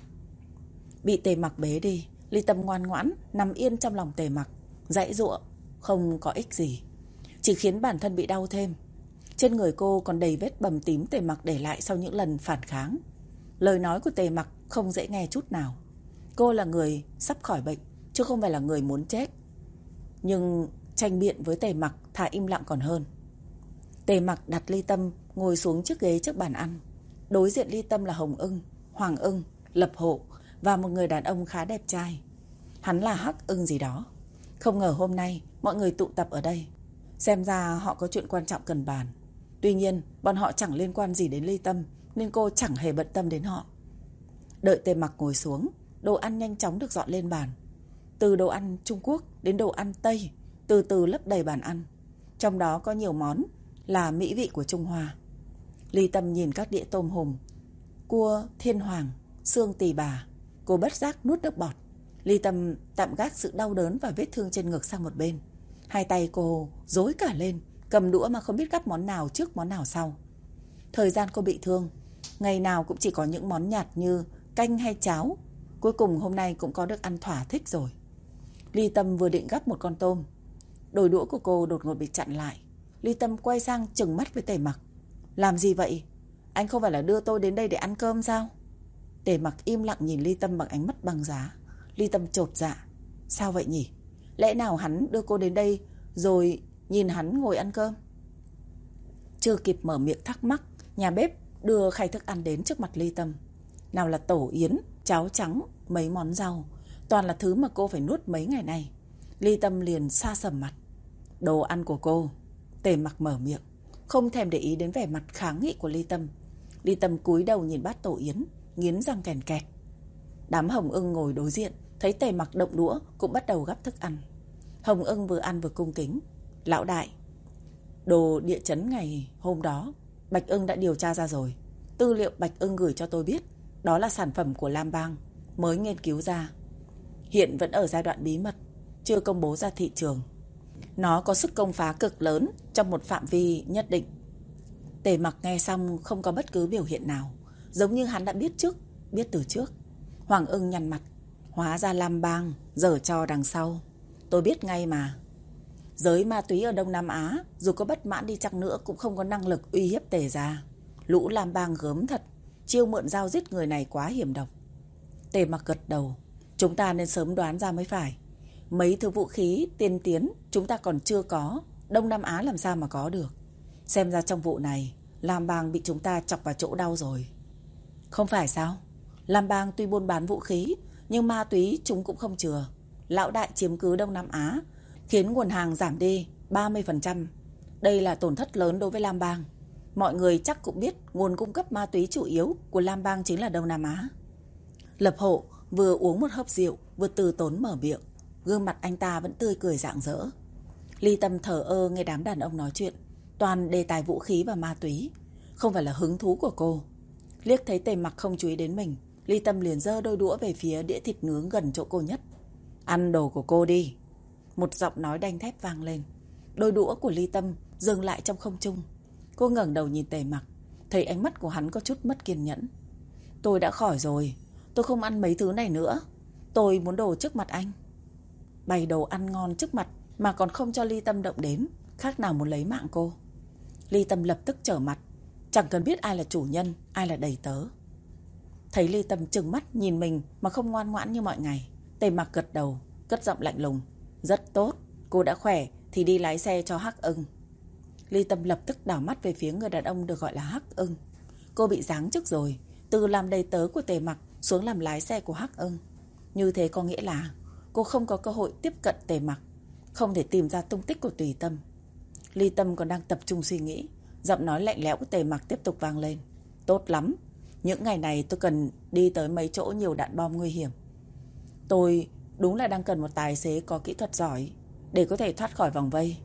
Speaker 1: Bị Tề Mặc bế đi, Ly Tâm ngoan ngoãn nằm yên trong lòng Tề Mặc, giãy giụa không có ích gì, chỉ khiến bản thân bị đau thêm. Trên người cô còn đầy vết bầm tím Tề Mặc để lại sau những lần phản kháng. Lời nói của Tề Mặc không dễ nghe chút nào. Cô là người sắp khỏi bệnh, chứ không phải là người muốn chết. Nhưng tranh biện với Tề Mặc thà im lặng còn hơn. Tề Mặc đặt Ly Tâm ngồi xuống chiếc ghế trước bàn ăn. Đối diện Ly Tâm là Hồng Ưng, Hoàng Ưng, Lập Hộ và một người đàn ông khá đẹp trai. Hắn là Hắc Ưng gì đó. Không ngờ hôm nay mọi người tụ tập ở đây. Xem ra họ có chuyện quan trọng cần bàn. Tuy nhiên bọn họ chẳng liên quan gì đến Ly Tâm, nên cô chẳng hề bận tâm đến họ. Đợi Tề Mặc ngồi xuống, đồ ăn nhanh chóng được dọn lên bàn. Từ đồ ăn Trung Quốc đến đồ ăn Tây, từ từ lấp đầy bàn ăn. Trong đó có nhiều món là mỹ vị của Trung Hoa. Ly Tâm nhìn các đĩa tôm hùm, cua thiên hoàng, xương tỳ bà. Cô bất giác nuốt nước bọt. Ly Tâm tạm gác sự đau đớn và vết thương trên ngực sang một bên. Hai tay cô rối cả lên, cầm đũa mà không biết gắp món nào trước món nào sau. Thời gian cô bị thương, ngày nào cũng chỉ có những món nhạt như canh hay cháo. Cuối cùng hôm nay cũng có được ăn thỏa thích rồi. Ly Tâm vừa định gắp một con tôm, đôi đũa của cô đột ngột bị chặn lại. Ly Tâm quay sang trừng mắt với Tề Mặc. Làm gì vậy? Anh không phải là đưa tôi đến đây để ăn cơm sao? Tề Mặc im lặng nhìn Ly Tâm bằng ánh mắt băng giá. Ly Tâm chột dạ. Sao vậy nhỉ? Lẽ nào hắn đưa cô đến đây rồi nhìn hắn ngồi ăn cơm? Chưa kịp mở miệng thắc mắc, nhà bếp đưa khay thức ăn đến trước mặt Ly Tâm. Nào là tổ yến, cháo trắng, mấy món rau, toàn là thứ mà cô phải nuốt mấy ngày nay. Ly Tâm liền sa sầm mặt. Đồ ăn của cô. Tề Mặc mở miệng, không thèm để ý đến vẻ mặt kháng nghị của Ly Tâm. Ly Tâm cúi đầu nhìn bát tổ yến, nghiến răng kèn kẹt. Đám Hồng Ưng ngồi đối diện thấy Tề Mặc động đũa cũng bắt đầu gắp thức ăn. Hồng Ưng vừa ăn vừa cung kính. Lão đại, đồ địa chấn ngày hôm đó Bạch Ưng đã điều tra ra rồi. Tư liệu Bạch Ưng gửi cho tôi biết, đó là sản phẩm của Lam Bang mới nghiên cứu ra. Hiện vẫn ở giai đoạn bí mật, chưa công bố ra thị trường. Nó có sức công phá cực lớn trong một phạm vi nhất định. Tề Mặc nghe xong không có bất cứ biểu hiện nào, giống như hắn đã biết từ trước. Hoàng Ưng nhăn mặt. Hóa ra Lam Bang giở trò đằng sau. Tôi biết ngay mà. Giới ma túy ở Đông Nam Á dù có bất mãn đi chăng nữa cũng không có năng lực uy hiếp Tề gia. Lũ Lam Bang gớm thật, chiêu mượn dao giết người này quá hiểm độc. Tề Mặc gật đầu. Chúng ta nên sớm đoán ra mới phải. Mấy thứ vũ khí tiên tiến chúng ta còn chưa có, Đông Nam Á làm sao mà có được. Xem ra trong vụ này Lam Bang bị chúng ta chọc vào chỗ đau rồi. Không phải sao? Lam Bang tuy buôn bán vũ khí, nhưng ma túy chúng cũng không chừa. Lão đại chiếm cứ Đông Nam Á, khiến nguồn hàng giảm đi 30%. Đây là tổn thất lớn đối với Lam Bang. Mọi người chắc cũng biết nguồn cung cấp ma túy chủ yếu của Lam Bang chính là Đông Nam Á. Lập Hộ vừa uống một hớp rượu, vừa từ tốn mở miệng. Gương mặt anh ta vẫn tươi cười rạng rỡ. Ly Tâm thờ ơ nghe đám đàn ông nói chuyện, toàn đề tài vũ khí và ma túy, không phải là hứng thú của cô. Liếc thấy Tề Mặc không chú ý đến mình, Ly Tâm liền giơ đôi đũa về phía đĩa thịt nướng gần chỗ cô nhất. Ăn đồ của cô đi. Một giọng nói đanh thép vang lên. Đôi đũa của Ly Tâm dừng lại trong không trung. Cô ngẩng đầu nhìn Tề Mặc, thấy ánh mắt của hắn có chút mất kiên nhẫn. Tôi đã khỏi rồi, tôi không ăn mấy thứ này nữa. Tôi muốn đồ trước mặt anh. Bày đồ ăn ngon trước mặt mà còn không cho Ly Tâm động đến, khác nào muốn lấy mạng cô. Ly Tâm lập tức trở mặt, chẳng cần biết ai là chủ nhân, ai là đầy tớ. Thấy Ly Tâm trừng mắt nhìn mình mà không ngoan ngoãn như mọi ngày, Tề Mặc gật đầu, cất giọng lạnh lùng. Rất tốt, cô đã khỏe thì đi lái xe cho Hắc Ưng. Ly Tâm lập tức đảo mắt về phía người đàn ông được gọi là Hắc Ưng. Cô bị giáng chức rồi, từ làm đầy tớ của Tề Mặc xuống làm lái xe của Hắc Ưng. Như thế có nghĩa là cô không có cơ hội tiếp cận Tề Mặc, không thể tìm ra tung tích của Tùy Tâm. Ly Tâm còn đang tập trung suy nghĩ, giọng nói lạnh lẽo của Tề Mặc tiếp tục vang lên. Tốt lắm, những ngày này tôi cần đi tới mấy chỗ nhiều đạn bom nguy hiểm. Tôi đúng là đang cần một tài xế có kỹ thuật giỏi để có thể thoát khỏi vòng vây.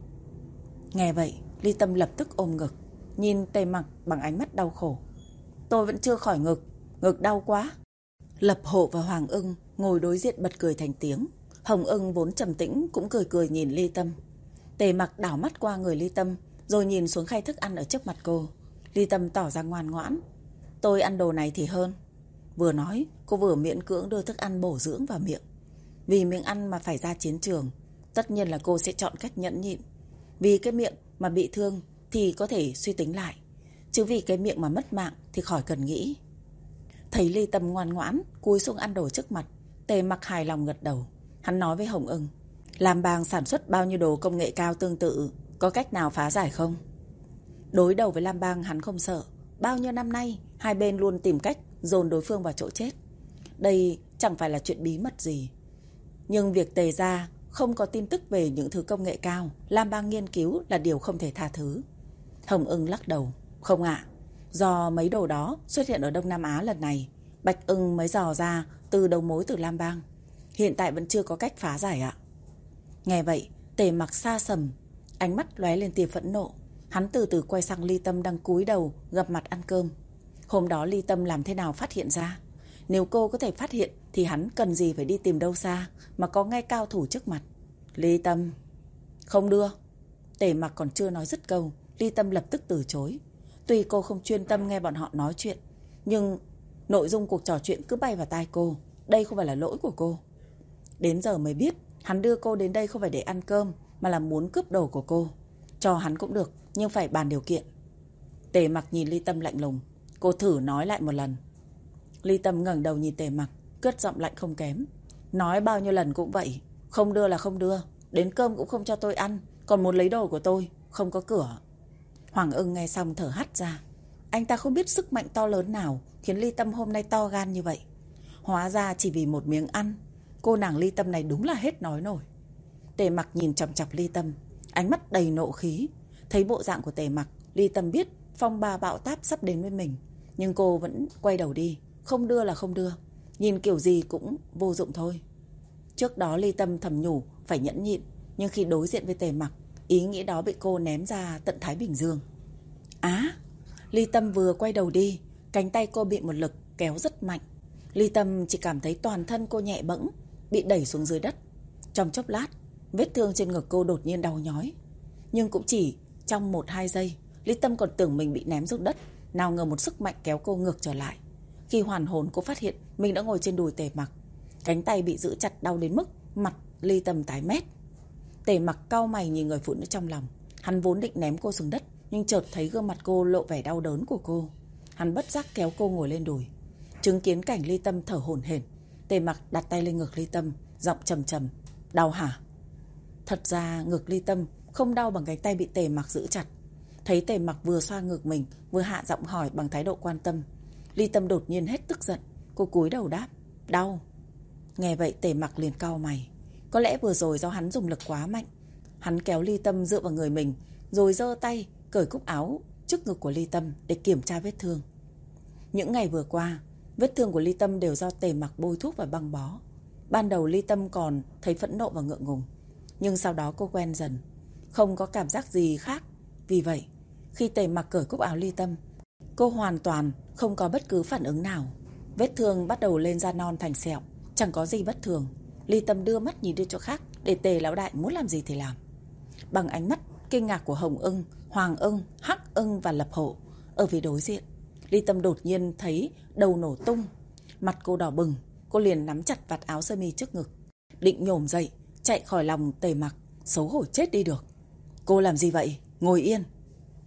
Speaker 1: Nghe vậy, Ly Tâm lập tức ôm ngực, nhìn Tề Mặc bằng ánh mắt đau khổ. Tôi vẫn chưa khỏi ngực, ngực đau quá. Lập Hộ và Hoàng Ưng ngồi đối diện bật cười thành tiếng. Hồng Ưng vốn trầm tĩnh cũng cười cười nhìn Ly Tâm. Tề Mặc đảo mắt qua người Ly Tâm, rồi nhìn xuống khay thức ăn ở trước mặt cô. Ly Tâm tỏ ra ngoan ngoãn. Tôi ăn đồ này thì hơn. Vừa nói, cô vừa miễn cưỡng đưa thức ăn bổ dưỡng vào miệng. Vì miếng ăn mà phải ra chiến trường, tất nhiên là cô sẽ chọn cách nhẫn nhịn. Vì cái miệng mà bị thương thì có thể suy tính lại, chứ vì cái miệng mà mất mạng thì khỏi cần nghĩ. Thấy Ly Tâm ngoan ngoãn cúi xuống ăn đồ trước mặt, Tề Mặc hài lòng gật đầu. Hắn nói với Hồng Ưng, Lam Bang sản xuất bao nhiêu đồ công nghệ cao tương tự, có cách nào phá giải không? Đối đầu với Lam Bang hắn không sợ. Bao nhiêu năm nay hai bên luôn tìm cách dồn đối phương vào chỗ chết. Đây chẳng phải là chuyện bí mật gì. Nhưng việc Tề gia không có tin tức về những thứ công nghệ cao Lam Bang nghiên cứu là điều không thể tha thứ. Hồng Ưng lắc đầu. Không ạ, do mấy đồ đó xuất hiện ở Đông Nam Á lần này, Bạch Ưng mới dò ra từ đầu mối từ Lam Bang. Hiện tại vẫn chưa có cách phá giải ạ. Nghe vậy, Tề Mặc xa sầm, ánh mắt lóe lên tia phẫn nộ. Hắn từ từ quay sang Ly Tâm đang cúi đầu gặp mặt ăn cơm. Hôm đó Ly Tâm làm thế nào phát hiện ra? Nếu cô có thể phát hiện thì hắn cần gì phải đi tìm đâu xa, mà có ngay cao thủ trước mặt. Ly Tâm, không đưa. Tề Mặc còn chưa nói dứt câu, Ly Tâm lập tức từ chối. Tuy cô không chuyên tâm nghe bọn họ nói chuyện, nhưng nội dung cuộc trò chuyện cứ bay vào tai cô. Đây không phải là lỗi của cô. Đến giờ mới biết hắn đưa cô đến đây không phải để ăn cơm, mà là muốn cướp đồ của cô. Cho hắn cũng được, nhưng phải bàn điều kiện. Tề Mặc nhìn Ly Tâm lạnh lùng. Cô thử nói lại một lần. Ly Tâm ngẩng đầu nhìn Tề Mặc, cất giọng lạnh không kém. Nói bao nhiêu lần cũng vậy, không đưa là không đưa. Đến cơm cũng không cho tôi ăn, còn muốn lấy đồ của tôi, không có cửa. Hoàng Ưng nghe xong thở hắt ra. Anh ta không biết sức mạnh to lớn nào khiến Ly Tâm hôm nay to gan như vậy. Hóa ra chỉ vì một miếng ăn, cô nàng Ly Tâm này đúng là hết nói nổi. Tề Mặc nhìn chằm chằm Ly Tâm, ánh mắt đầy nộ khí. Thấy bộ dạng của Tề Mặc, Ly Tâm biết phong ba bão táp sắp đến với mình. Nhưng cô vẫn quay đầu đi. Không đưa là không đưa, nhìn kiểu gì cũng vô dụng thôi. Trước đó Ly Tâm thầm nhủ phải nhẫn nhịn, nhưng khi đối diện với Tề Mặc, ý nghĩ đó bị cô ném ra tận Thái Bình Dương. Ly Tâm vừa quay đầu đi, cánh tay cô bị một lực kéo rất mạnh. Ly Tâm chỉ cảm thấy toàn thân cô nhẹ bẫng, bị đẩy xuống dưới đất. Trong chốc lát, vết thương trên ngực cô đột nhiên đau nhói. Nhưng cũng chỉ trong 1-2 giây, Ly Tâm còn tưởng mình bị ném xuống đất, nào ngờ một sức mạnh kéo cô ngược trở lại. Khi hoàn hồn, cô phát hiện mình đã ngồi trên đùi Tề Mặc. Cánh tay bị giữ chặt đau đến mức mặt Ly Tâm tái mét. Tề Mặc cau mày nhìn người phụ nữ trong lòng. Hắn vốn định ném cô xuống đất, nhưng chợt thấy gương mặt cô lộ vẻ đau đớn của cô. Hắn bất giác kéo cô ngồi lên đùi. Chứng kiến cảnh Ly Tâm thở hổn hển, Tề Mặc đặt tay lên ngực Ly Tâm, giọng trầm trầm. Đau hả? Thật ra ngực Ly Tâm không đau bằng cánh tay bị Tề Mặc giữ chặt. Thấy Tề Mặc vừa xoa ngực mình, vừa hạ giọng hỏi bằng thái độ quan tâm, Ly Tâm đột nhiên hết tức giận. Cô cúi đầu đáp, đau. Nghe vậy Tề Mặc liền cau mày. Có lẽ vừa rồi do hắn dùng lực quá mạnh. Hắn kéo Ly Tâm dựa vào người mình, rồi giơ tay cởi cúc áo trước ngực của Ly Tâm để kiểm tra vết thương. Những ngày vừa qua, vết thương của Ly Tâm đều do Tề Mặc bôi thuốc và băng bó. Ban đầu Ly Tâm còn thấy phẫn nộ và ngượng ngùng, nhưng sau đó cô quen dần, không có cảm giác gì khác. Vì vậy, khi Tề Mặc cởi cúc áo Ly Tâm, cô hoàn toàn không có bất cứ phản ứng nào. Vết thương bắt đầu lên da non thành sẹo, chẳng có gì bất thường. Ly Tâm đưa mắt nhìn đi chỗ khác, để Tề lão đại muốn làm gì thì làm. Bằng ánh mắt kinh ngạc của Hồng Ưng, Hoàng Ưng, Hắc Ưng và Lập Hộ, ở phía đối diện, Ly Tâm đột nhiên thấy đầu nổ tung. Mặt cô đỏ bừng, cô liền nắm chặt vạt áo sơ mi trước ngực, định nhổm dậy chạy khỏi lòng Tề Mặc, xấu hổ chết đi được. Cô làm gì vậy? Ngồi yên.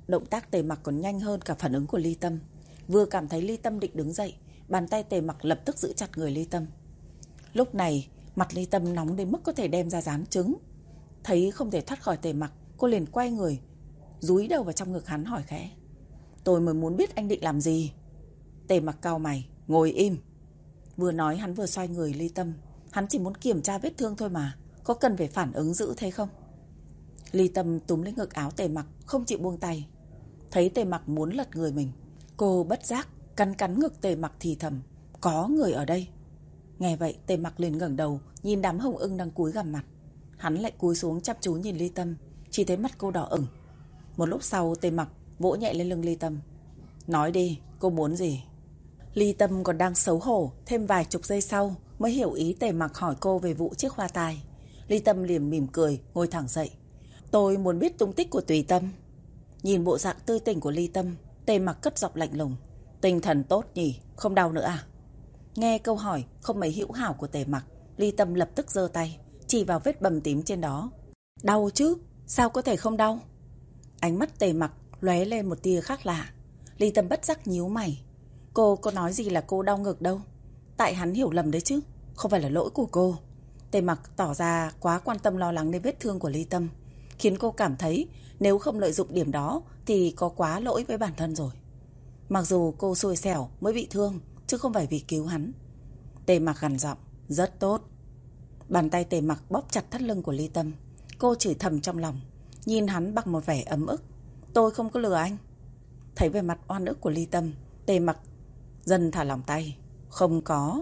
Speaker 1: Động tác Tề Mặc còn nhanh hơn cả phản ứng của Ly Tâm. Vừa cảm thấy Ly Tâm định đứng dậy, bàn tay Tề Mặc lập tức giữ chặt người Ly Tâm. Lúc này mặt Ly Tâm nóng đến mức có thể đem ra rán trứng. Thấy không thể thoát khỏi Tề Mặc, cô liền quay người, dúi đầu vào trong ngực hắn hỏi khẽ: "Tôi mới muốn biết anh định làm gì." Tề Mặc cau mày: "Ngồi im." Vừa nói hắn vừa xoay người Ly Tâm. Hắn chỉ muốn kiểm tra vết thương thôi mà, có cần phải phản ứng dữ thế không? Ly Tâm túm lấy ngực áo Tề Mặc, không chịu buông tay. Thấy Tề Mặc muốn lật người mình, cô bất giác cắn ngực Tề Mặc thì thầm: "Có người ở đây." Nghe vậy Tề Mặc liền ngẩng đầu nhìn đám hồng ưng đang cúi gằm mặt. Hắn lại cúi xuống chăm chú nhìn Ly Tâm, chỉ thấy mắt cô đỏ ửng. Một lúc sau Tề Mặc vỗ nhẹ lên lưng Ly Tâm: "Nói đi, cô muốn gì?" Ly Tâm còn đang xấu hổ, thêm vài chục giây sau mới hiểu ý Tề Mặc hỏi cô về vụ chiếc hoa tai. Ly Tâm liền mỉm cười, ngồi thẳng dậy: "Tôi muốn biết tung tích của Tùy Tâm." Nhìn bộ dạng tươi tỉnh của Ly Tâm, Tề Mặc cất giọng lạnh lùng: "Tinh thần tốt nhỉ, không đau nữa à?" Nghe câu hỏi không mấy hữu hảo của Tề Mặc, Ly Tâm lập tức giơ tay chỉ vào vết bầm tím trên đó: "Đau chứ, sao có thể không đau?" Ánh mắt Tề Mặc lóe lên một tia khác lạ. Ly Tâm bất giác nhíu mày. Cô có nói gì là cô đau ngực đâu. Tại hắn hiểu lầm đấy chứ, không phải là lỗi của cô. Tề Mặc tỏ ra quá quan tâm lo lắng đến vết thương của Ly Tâm, khiến cô cảm thấy nếu không lợi dụng điểm đó thì có quá lỗi với bản thân rồi. Mặc dù cô xui xẻo mới bị thương, chứ không phải vì cứu hắn. Tề Mặc gằn giọng: "Rất tốt." Bàn tay Tề Mặc bóp chặt thắt lưng của Ly Tâm. Cô chửi thầm trong lòng, nhìn hắn bằng một vẻ ấm ức: "Tôi không có lừa anh." Thấy về mặt oan ức của Ly Tâm, Tề Mặc dần thả lỏng tay: Không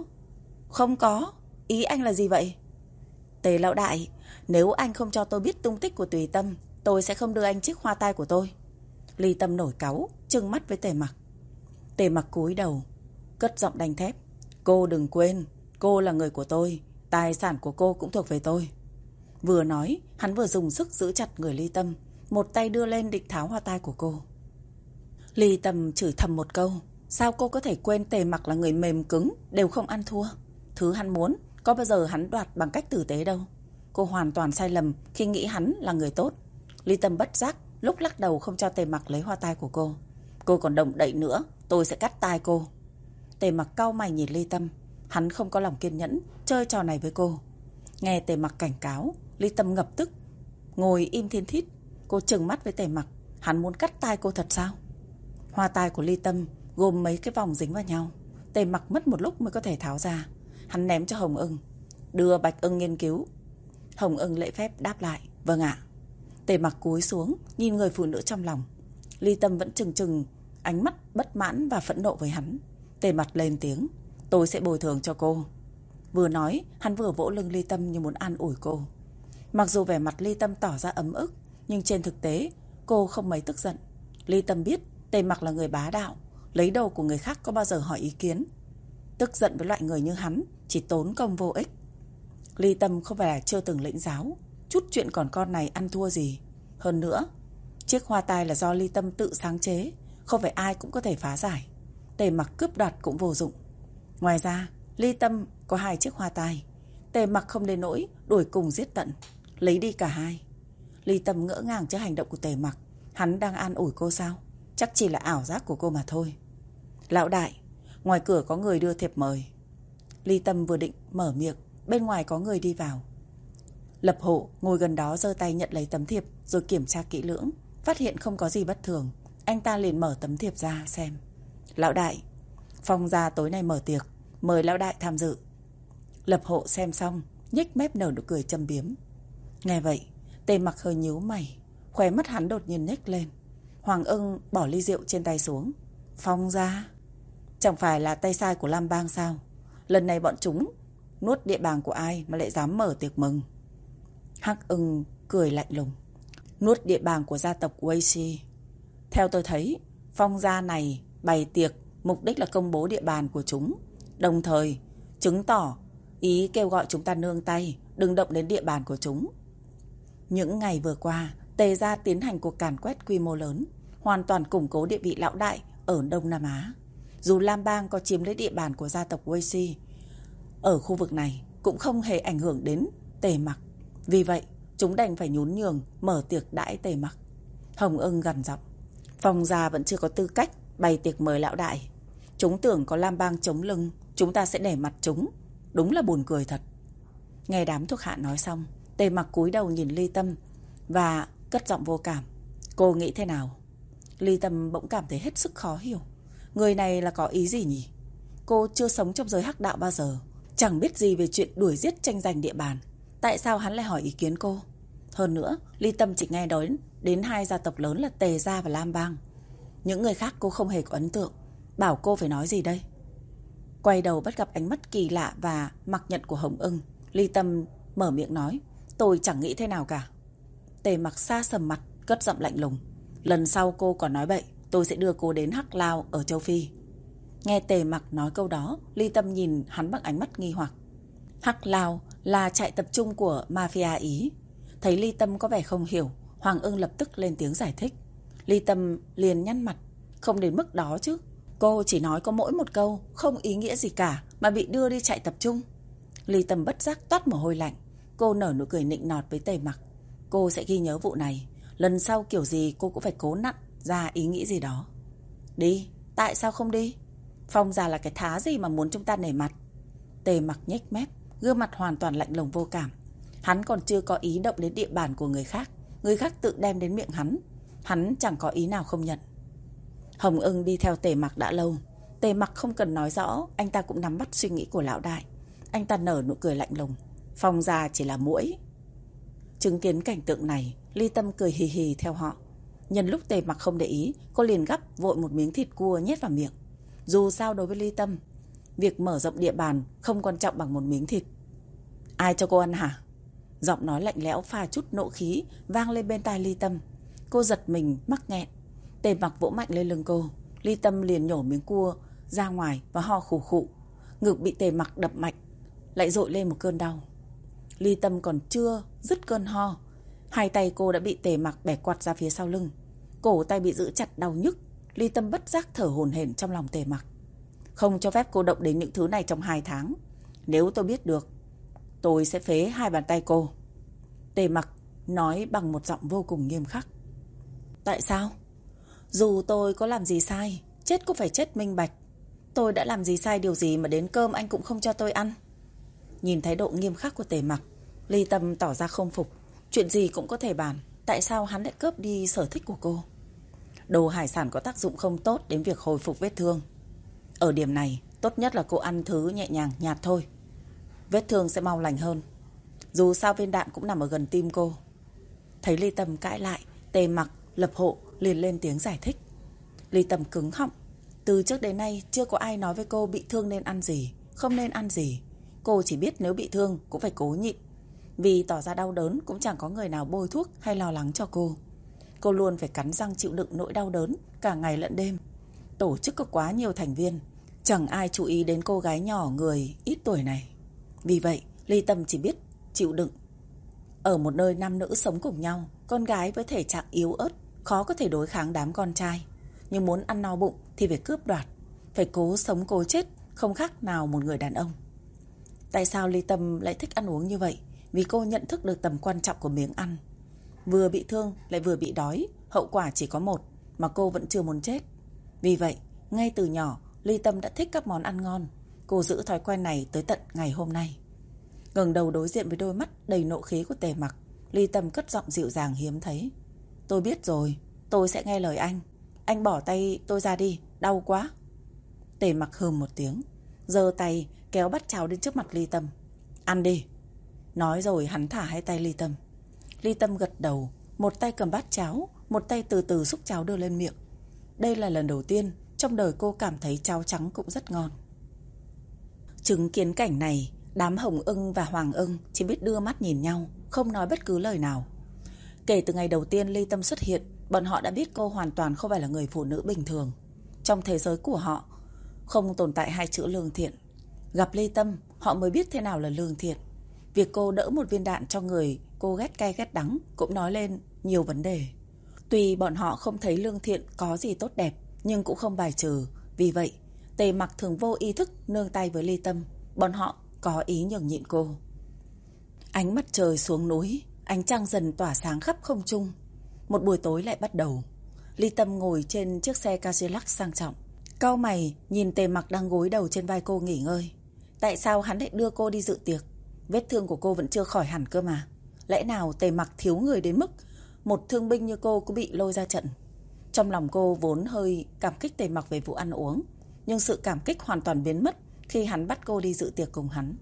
Speaker 1: có, ý anh là gì vậy?" "Tề lão đại, nếu anh không cho tôi biết tung tích của Tùy Tâm, tôi sẽ không đưa anh chiếc hoa tai của tôi." Ly Tâm nổi cáu, trừng mắt với Tề Mặc. Tề Mặc cúi đầu, cất giọng đanh thép: "Cô đừng quên, cô là người của tôi, tài sản của cô cũng thuộc về tôi." Vừa nói, hắn vừa dùng sức giữ chặt người Ly Tâm, một tay đưa lên định tháo hoa tai của cô. Ly Tâm chửi thầm một câu: sao cô có thể quên Tề Mặc là người mềm cứng, đều không ăn thua. Thứ hắn muốn, có bao giờ hắn đoạt bằng cách tử tế đâu. Cô hoàn toàn sai lầm khi nghĩ hắn là người tốt. Ly Tâm bất giác lúc lắc đầu không cho Tề Mặc lấy hoa tai của cô. "Cô còn động đậy nữa, tôi sẽ cắt tai cô." Tề Mặc cau mày nhìn Ly Tâm. Hắn không có lòng kiên nhẫn chơi trò này với cô. Nghe Tề Mặc cảnh cáo, Ly Tâm ngập tức, ngồi im thiên thít. Cô trừng mắt với Tề Mặc: hắn muốn cắt tai cô thật sao? Hoa tai của Ly Tâm gồm mấy cái vòng dính vào nhau. Tề Mặc mất một lúc mới có thể tháo ra. Hắn ném cho Hồng Ưng: "Đưa Bạch Ưng nghiên cứu." Hồng Ưng lễ phép đáp lại: "Vâng ạ." Tề Mặc cúi xuống nhìn người phụ nữ trong lòng. Ly Tâm vẫn trừng ánh mắt bất mãn và phẫn nộ với hắn. Tề Mặc lên tiếng: "Tôi sẽ bồi thường cho cô." Vừa nói, hắn vừa vỗ lưng Ly Tâm như muốn an ủi cô. Mặc dù vẻ mặt Ly Tâm tỏ ra ấm ức, nhưng trên thực tế cô không mấy tức giận. Ly Tâm biết Tề Mặc là người bá đạo, lấy đồ của người khác có bao giờ hỏi ý kiến. Tức giận với loại người như hắn chỉ tốn công vô ích. Ly Tâm không phải là chưa từng lĩnh giáo, chút chuyện còn con này ăn thua gì. Hơn nữa, chiếc hoa tai là do Ly Tâm tự sáng chế, không phải ai cũng có thể phá giải. Tề Mặc cướp đoạt cũng vô dụng. Ngoài ra, Ly Tâm có 2 chiếc hoa tai. Tề Mặc không đến nỗi đuổi cùng giết tận, lấy đi cả 2. Ly Tâm ngỡ ngàng trước hành động của Tề Mặc. Hắn đang an ủi cô sao? Chắc chỉ là ảo giác của cô mà thôi. "Lão đại, ngoài cửa có người đưa thiệp mời." Ly Tâm vừa định mở miệng, bên ngoài có người đi vào. Lập Hộ ngồi gần đó giơ tay nhận lấy tấm thiệp rồi kiểm tra kỹ lưỡng, phát hiện không có gì bất thường. Anh ta liền mở tấm thiệp ra xem. "Lão đại, Phong gia tối nay mở tiệc, mời lão đại tham dự." Lập Hộ xem xong, nhếch mép nở nụ cười châm biếm. Nghe vậy, Tề Mặc hơi nhíu mày, khóe mắt hắn đột nhiên nhếch lên. Hoàng Ưng bỏ ly rượu trên tay xuống. "Phong gia? Chẳng phải là tay sai của Lam Bang sao? Lần này bọn chúng nuốt địa bàn của ai mà lại dám mở tiệc mừng?" Hắc Ưng cười lạnh lùng: "Nuốt địa bàn của gia tộc Weishi. Theo tôi thấy, Phong gia này bày tiệc mục đích là công bố địa bàn của chúng, đồng thời chứng tỏ ý kêu gọi chúng ta nương tay, đừng động đến địa bàn của chúng." Những ngày vừa qua, Tề gia tiến hành cuộc càn quét quy mô lớn, hoàn toàn củng cố địa vị lão đại ở Đông Nam Á. Dù Lam Bang có chiếm lấy địa bàn của gia tộc Weishi ở khu vực này, cũng không hề ảnh hưởng đến Tề Mặc. Vì vậy, chúng đành phải nhún nhường mở tiệc đãi Tề Mặc. Hồng Ưng gằn giọng: Phong gia vẫn chưa có tư cách bày tiệc mời lão đại. Chúng tưởng có Lam Bang chống lưng, chúng ta sẽ nể mặt chúng. Đúng là buồn cười thật. Nghe đám thuộc hạ nói xong, Tề Mặc cúi đầu nhìn Ly Tâm và cất giọng vô cảm. Cô nghĩ thế nào? Ly Tâm bỗng cảm thấy hết sức khó hiểu. Người này là có ý gì nhỉ? Cô chưa sống trong giới hắc đạo bao giờ, chẳng biết gì về chuyện đuổi giết tranh giành địa bàn. Tại sao hắn lại hỏi ý kiến cô? Hơn nữa, Ly Tâm chỉ nghe nói đến hai gia tộc lớn là Tề gia và Lam Bang. Những người khác cô không hề có ấn tượng. Bảo cô phải nói gì đây? Quay đầu bắt gặp ánh mắt kỳ lạ và mặc nhận của Hồng Ưng, Ly Tâm mở miệng nói, tôi chẳng nghĩ thế nào cả. Tề Mặc xa sầm mặt, cất giọng lạnh lùng. Lần sau cô còn nói bậy, tôi sẽ đưa cô đến Hắc Lao ở châu Phi. Nghe Tề Mặc nói câu đó, Ly Tâm nhìn hắn bằng ánh mắt nghi hoặc. Hắc Lao là trại tập trung của mafia Ý. Thấy Ly Tâm có vẻ không hiểu, Hoàng Ưng lập tức lên tiếng giải thích. Ly Tâm liền nhăn mặt. Không đến mức đó chứ. Cô chỉ nói có mỗi một câu, không ý nghĩa gì cả mà bị đưa đi trại tập trung. Ly Tâm bất giác toát mồ hôi lạnh. Cô nở nụ cười nịnh nọt với Tề Mặc. Cô sẽ ghi nhớ vụ này. Lần sau kiểu gì cô cũng phải cố nặn ra ý nghĩ gì đó. Đi, tại sao không đi? Phong gia là cái thá gì mà muốn chúng ta nể mặt? Tề Mặc nhếch mép, gương mặt hoàn toàn lạnh lùng vô cảm. Hắn còn chưa có ý động đến địa bàn của người khác. Người khác tự đem đến miệng hắn. Hắn chẳng có ý nào không nhận. Hồng Ưng đi theo Tề Mặc đã lâu. Tề Mặc không cần nói rõ, anh ta cũng nắm bắt suy nghĩ của lão đại. Anh ta nở nụ cười lạnh lùng. Phong gia chỉ là muỗi. Chứng kiến cảnh tượng này, Ly Tâm cười hì hì theo họ. Nhân lúc Tề Mặc không để ý, cô liền gắp vội một miếng thịt cua nhét vào miệng. Dù sao đối với Ly Tâm, việc mở rộng địa bàn không quan trọng bằng một miếng thịt. Ai cho cô ăn hả? Giọng nói lạnh lẽo pha chút nộ khí vang lên bên tai Ly Tâm. Cô giật mình mắc nghẹn. Tề Mặc vỗ mạnh lên lưng cô. Ly Tâm liền nhổ miếng cua ra ngoài và ho khủ khụ. Ngực bị Tề Mặc đập mạnh, lại dội lên một cơn đau. Ly Tâm còn chưa dứt cơn ho, hai tay cô đã bị Tề Mặc bẻ quạt ra phía sau lưng. Cổ tay bị giữ chặt đau nhức. Ly Tâm bất giác thở hổn hển trong lòng Tề Mặc. Không cho phép cô động đến những thứ này trong 2 tháng. Nếu tôi biết được, tôi sẽ phế 2 bàn tay cô. Tề Mặc nói bằng một giọng vô cùng nghiêm khắc. Tại sao? Dù tôi có làm gì sai, chết cũng phải chết minh bạch. Tôi đã làm gì sai điều gì mà đến cơm anh cũng không cho tôi ăn? Nhìn thái độ nghiêm khắc của Tề Mặc, Ly Tâm tỏ ra không phục. Chuyện gì cũng có thể bàn, tại sao hắn lại cướp đi sở thích của cô? Đồ hải sản có tác dụng không tốt đến việc hồi phục vết thương. Ở điểm này, tốt nhất là cô ăn thứ nhẹ nhàng nhạt thôi. Vết thương sẽ mau lành hơn. Dù sao viên đạn cũng nằm ở gần tim cô. Thấy Ly Tâm cãi lại, Tề Mặc lập hộ liền lên tiếng giải thích. Ly Tâm cứng họng. Từ trước đến nay chưa có ai nói với cô bị thương nên ăn gì, không nên ăn gì. Cô chỉ biết nếu bị thương cũng phải cố nhịn. Vì tỏ ra đau đớn cũng chẳng có người nào bôi thuốc hay lo lắng cho cô. Cô luôn phải cắn răng chịu đựng nỗi đau đớn cả ngày lẫn đêm. Tổ chức có quá nhiều thành viên, chẳng ai chú ý đến cô gái nhỏ người ít tuổi này. Vì vậy Ly Tâm chỉ biết chịu đựng. Ở một nơi nam nữ sống cùng nhau, con gái với thể trạng yếu ớt khó có thể đối kháng đám con trai. Nhưng muốn ăn no bụng thì phải cướp đoạt, phải cố sống cố chết, không khác nào một người đàn ông. Tại sao Ly Tâm lại thích ăn uống như vậy? Vì cô nhận thức được tầm quan trọng của miếng ăn. Vừa bị thương lại vừa bị đói, hậu quả chỉ có một, mà cô vẫn chưa muốn chết. Vì vậy, ngay từ nhỏ, Ly Tâm đã thích các món ăn ngon. Cô giữ thói quen này tới tận ngày hôm nay. Ngẩng đầu đối diện với đôi mắt đầy nộ khí của Tề Mặc, Ly Tâm cất giọng dịu dàng hiếm thấy. Tôi biết rồi, tôi sẽ nghe lời anh. Anh bỏ tay tôi ra đi, đau quá. Tề Mặc hừm một tiếng, giơ tay kéo bát cháo đến trước mặt Ly Tâm. Ăn đi. Nói rồi hắn thả hai tay Ly Tâm. Ly Tâm gật đầu, một tay cầm bát cháo, một tay từ từ xúc cháo đưa lên miệng. Đây là lần đầu tiên trong đời cô cảm thấy cháo trắng cũng rất ngon. Chứng kiến cảnh này, đám Hồng Ưng và Hoàng Ưng chỉ biết đưa mắt nhìn nhau, không nói bất cứ lời nào. Kể từ ngày đầu tiên Ly Tâm xuất hiện, bọn họ đã biết cô hoàn toàn không phải là người phụ nữ bình thường. Trong thế giới của họ không tồn tại hai chữ lương thiện. Gặp Ly Tâm, họ mới biết thế nào là lương thiện. Việc cô đỡ một viên đạn cho người cô ghét cay ghét đắng cũng nói lên nhiều vấn đề. Tuy bọn họ không thấy lương thiện có gì tốt đẹp, nhưng cũng không bài trừ. Vì vậy, Tề Mặc thường vô ý thức nương tay với Ly Tâm. Bọn họ có ý nhường nhịn cô. Ánh mặt trời xuống núi, ánh trăng dần tỏa sáng khắp không trung. Một buổi tối lại bắt đầu. Ly Tâm ngồi trên chiếc xe Cadillac sang trọng. Cau mày nhìn Tề Mặc đang gối đầu trên vai cô nghỉ ngơi. Tại sao hắn lại đưa cô đi dự tiệc? Vết thương của cô vẫn chưa khỏi hẳn cơ mà. Lẽ nào Tề Mặc thiếu người đến mức một thương binh như cô cũng bị lôi ra trận? Trong lòng cô vốn hơi cảm kích Tề Mặc về vụ ăn uống, nhưng sự cảm kích hoàn toàn biến mất khi hắn bắt cô đi dự tiệc cùng hắn.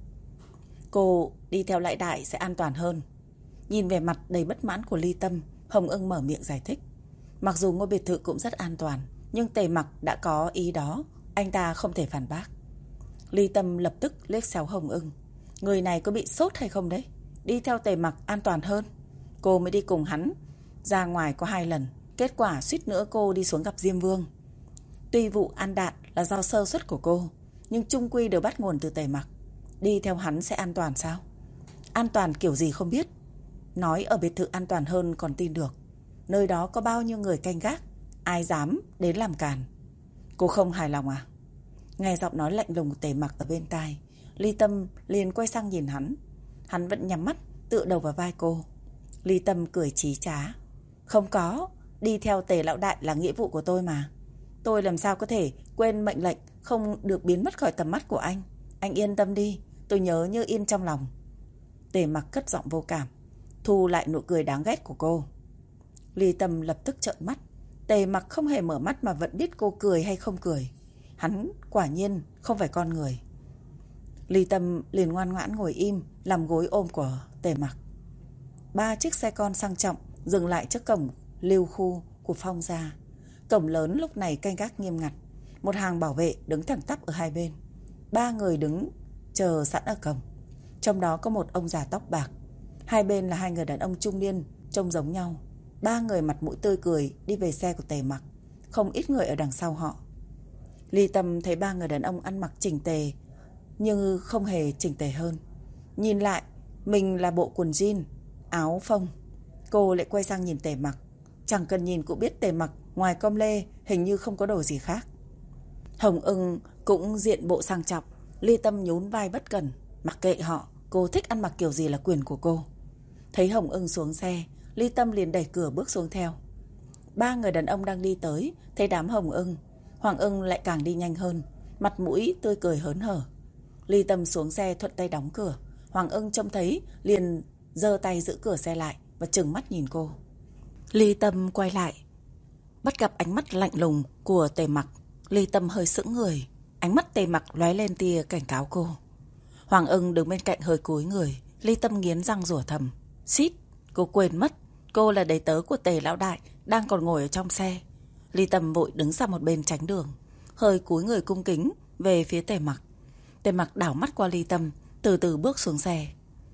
Speaker 1: Cô đi theo Lại Đại sẽ an toàn hơn. Nhìn vẻ mặt đầy bất mãn của Ly Tâm, Hồng Ưng mở miệng giải thích. Mặc dù ngôi biệt thự cũng rất an toàn, nhưng Tề Mặc đã có ý đó, anh ta không thể phản bác. Ly Tâm lập tức liếc xéo Hồng Ưng. Người này có bị sốt hay không đấy? Đi theo Tề Mặc an toàn hơn. Cô mới đi cùng hắn ra ngoài có 2 lần, kết quả suýt nữa cô đi xuống gặp Diêm Vương. Tuy vụ ăn đạn là do sơ suất của cô, nhưng chung quy đều bắt nguồn từ Tề Mặc. Đi theo hắn sẽ an toàn sao? An toàn kiểu gì không biết. Nói ở biệt thự an toàn hơn còn tin được. Nơi đó có bao nhiêu người canh gác, ai dám đến làm càn. Cô không hài lòng à? Nghe giọng nói lạnh lùng của Tề Mặc ở bên tai, Ly Tâm liền quay sang nhìn hắn. Hắn vẫn nhắm mắt, tựa đầu vào vai cô. Ly Tâm cười chí trá. Không có, đi theo Tề lão đại là nghĩa vụ của tôi mà. Tôi làm sao có thể quên mệnh lệnh không được biến mất khỏi tầm mắt của anh. Anh yên tâm đi, tôi nhớ như in trong lòng. Tề Mặc cất giọng vô cảm, thu lại nụ cười đáng ghét của cô. Ly Tâm lập tức trợn mắt. Tề Mặc không hề mở mắt mà vẫn biết cô cười hay không cười. Hắn quả nhiên không phải con người. Ly Tâm liền ngoan ngoãn ngồi im, làm gối ôm của Tề Mặc. 3 chiếc xe con sang trọng dừng lại trước cổng lưu khu của Phong gia. Cổng lớn lúc này canh gác nghiêm ngặt. Một hàng bảo vệ đứng thẳng tắp ở hai bên. 3 người đứng chờ sẵn ở cổng. Trong đó có một ông già tóc bạc. Hai bên là 2 người đàn ông trung niên trông giống nhau. 3 người mặt mũi tươi cười đi về xe của Tề Mặc. Không ít người ở đằng sau họ. Ly Tâm thấy 3 người đàn ông ăn mặc chỉnh tề, nhưng không hề chỉnh tề hơn. Nhìn lại, mình là bộ quần jean, áo phông. Cô lại quay sang nhìn Tề Mặc. Chẳng cần nhìn cũng biết Tề Mặc ngoài com lê hình như không có đồ gì khác. Hồng Ưng cũng diện bộ sang trọng. Ly Tâm nhún vai bất cần. Mặc kệ họ, cô thích ăn mặc kiểu gì là quyền của cô. Thấy Hồng Ưng xuống xe, Ly Tâm liền đẩy cửa bước xuống theo. 3 người đàn ông đang đi tới, thấy đám Hồng Ưng, Hoàng Ưng lại càng đi nhanh hơn, mặt mũi tươi cười hớn hở. Ly Tâm xuống xe thuận tay đóng cửa. Hoàng Ưng trông thấy liền giơ tay giữ cửa xe lại và trừng mắt nhìn cô. Ly Tâm quay lại, bắt gặp ánh mắt lạnh lùng của Tề Mặc. Ly Tâm hơi sững người. Ánh mắt Tề Mặc lóe lên tia cảnh cáo cô. Hoàng Ưng đứng bên cạnh hơi cúi người. Ly Tâm nghiến răng rủa thầm. Xít, cô quên mất, cô là đầy tớ của Tề lão đại, đang còn ngồi ở trong xe. Ly Tâm vội đứng ra một bên tránh đường, hơi cúi người cung kính về phía Tề Mặc. Tề Mặc đảo mắt qua Ly Tâm, từ từ bước xuống xe.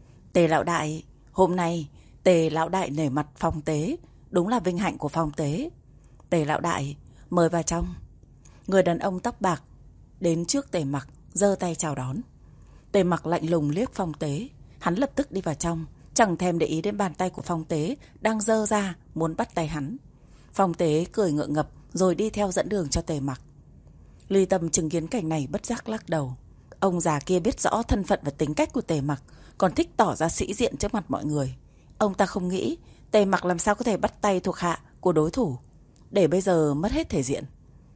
Speaker 1: Tề lão đại, hôm nay Tề lão đại nể mặt Phong tế, đúng là vinh hạnh của Phong tế. Tề lão đại, mời vào trong. Người đàn ông tóc bạc đến trước Tề Mặc, giơ tay chào đón. Tề Mặc lạnh lùng liếc Phong tế, hắn lập tức đi vào trong, chẳng thèm để ý đến bàn tay của Phong tế đang giơ ra muốn bắt tay hắn. Phong tế cười ngượng ngập rồi đi theo dẫn đường cho Tề Mặc. Ly Tâm chứng kiến cảnh này bất giác lắc đầu. Ông già kia biết rõ thân phận và tính cách của Tề Mặc, còn thích tỏ ra sĩ diện trước mặt mọi người. Ông ta không nghĩ Tề Mặc làm sao có thể bắt tay thuộc hạ của đối thủ, để bây giờ mất hết thể diện.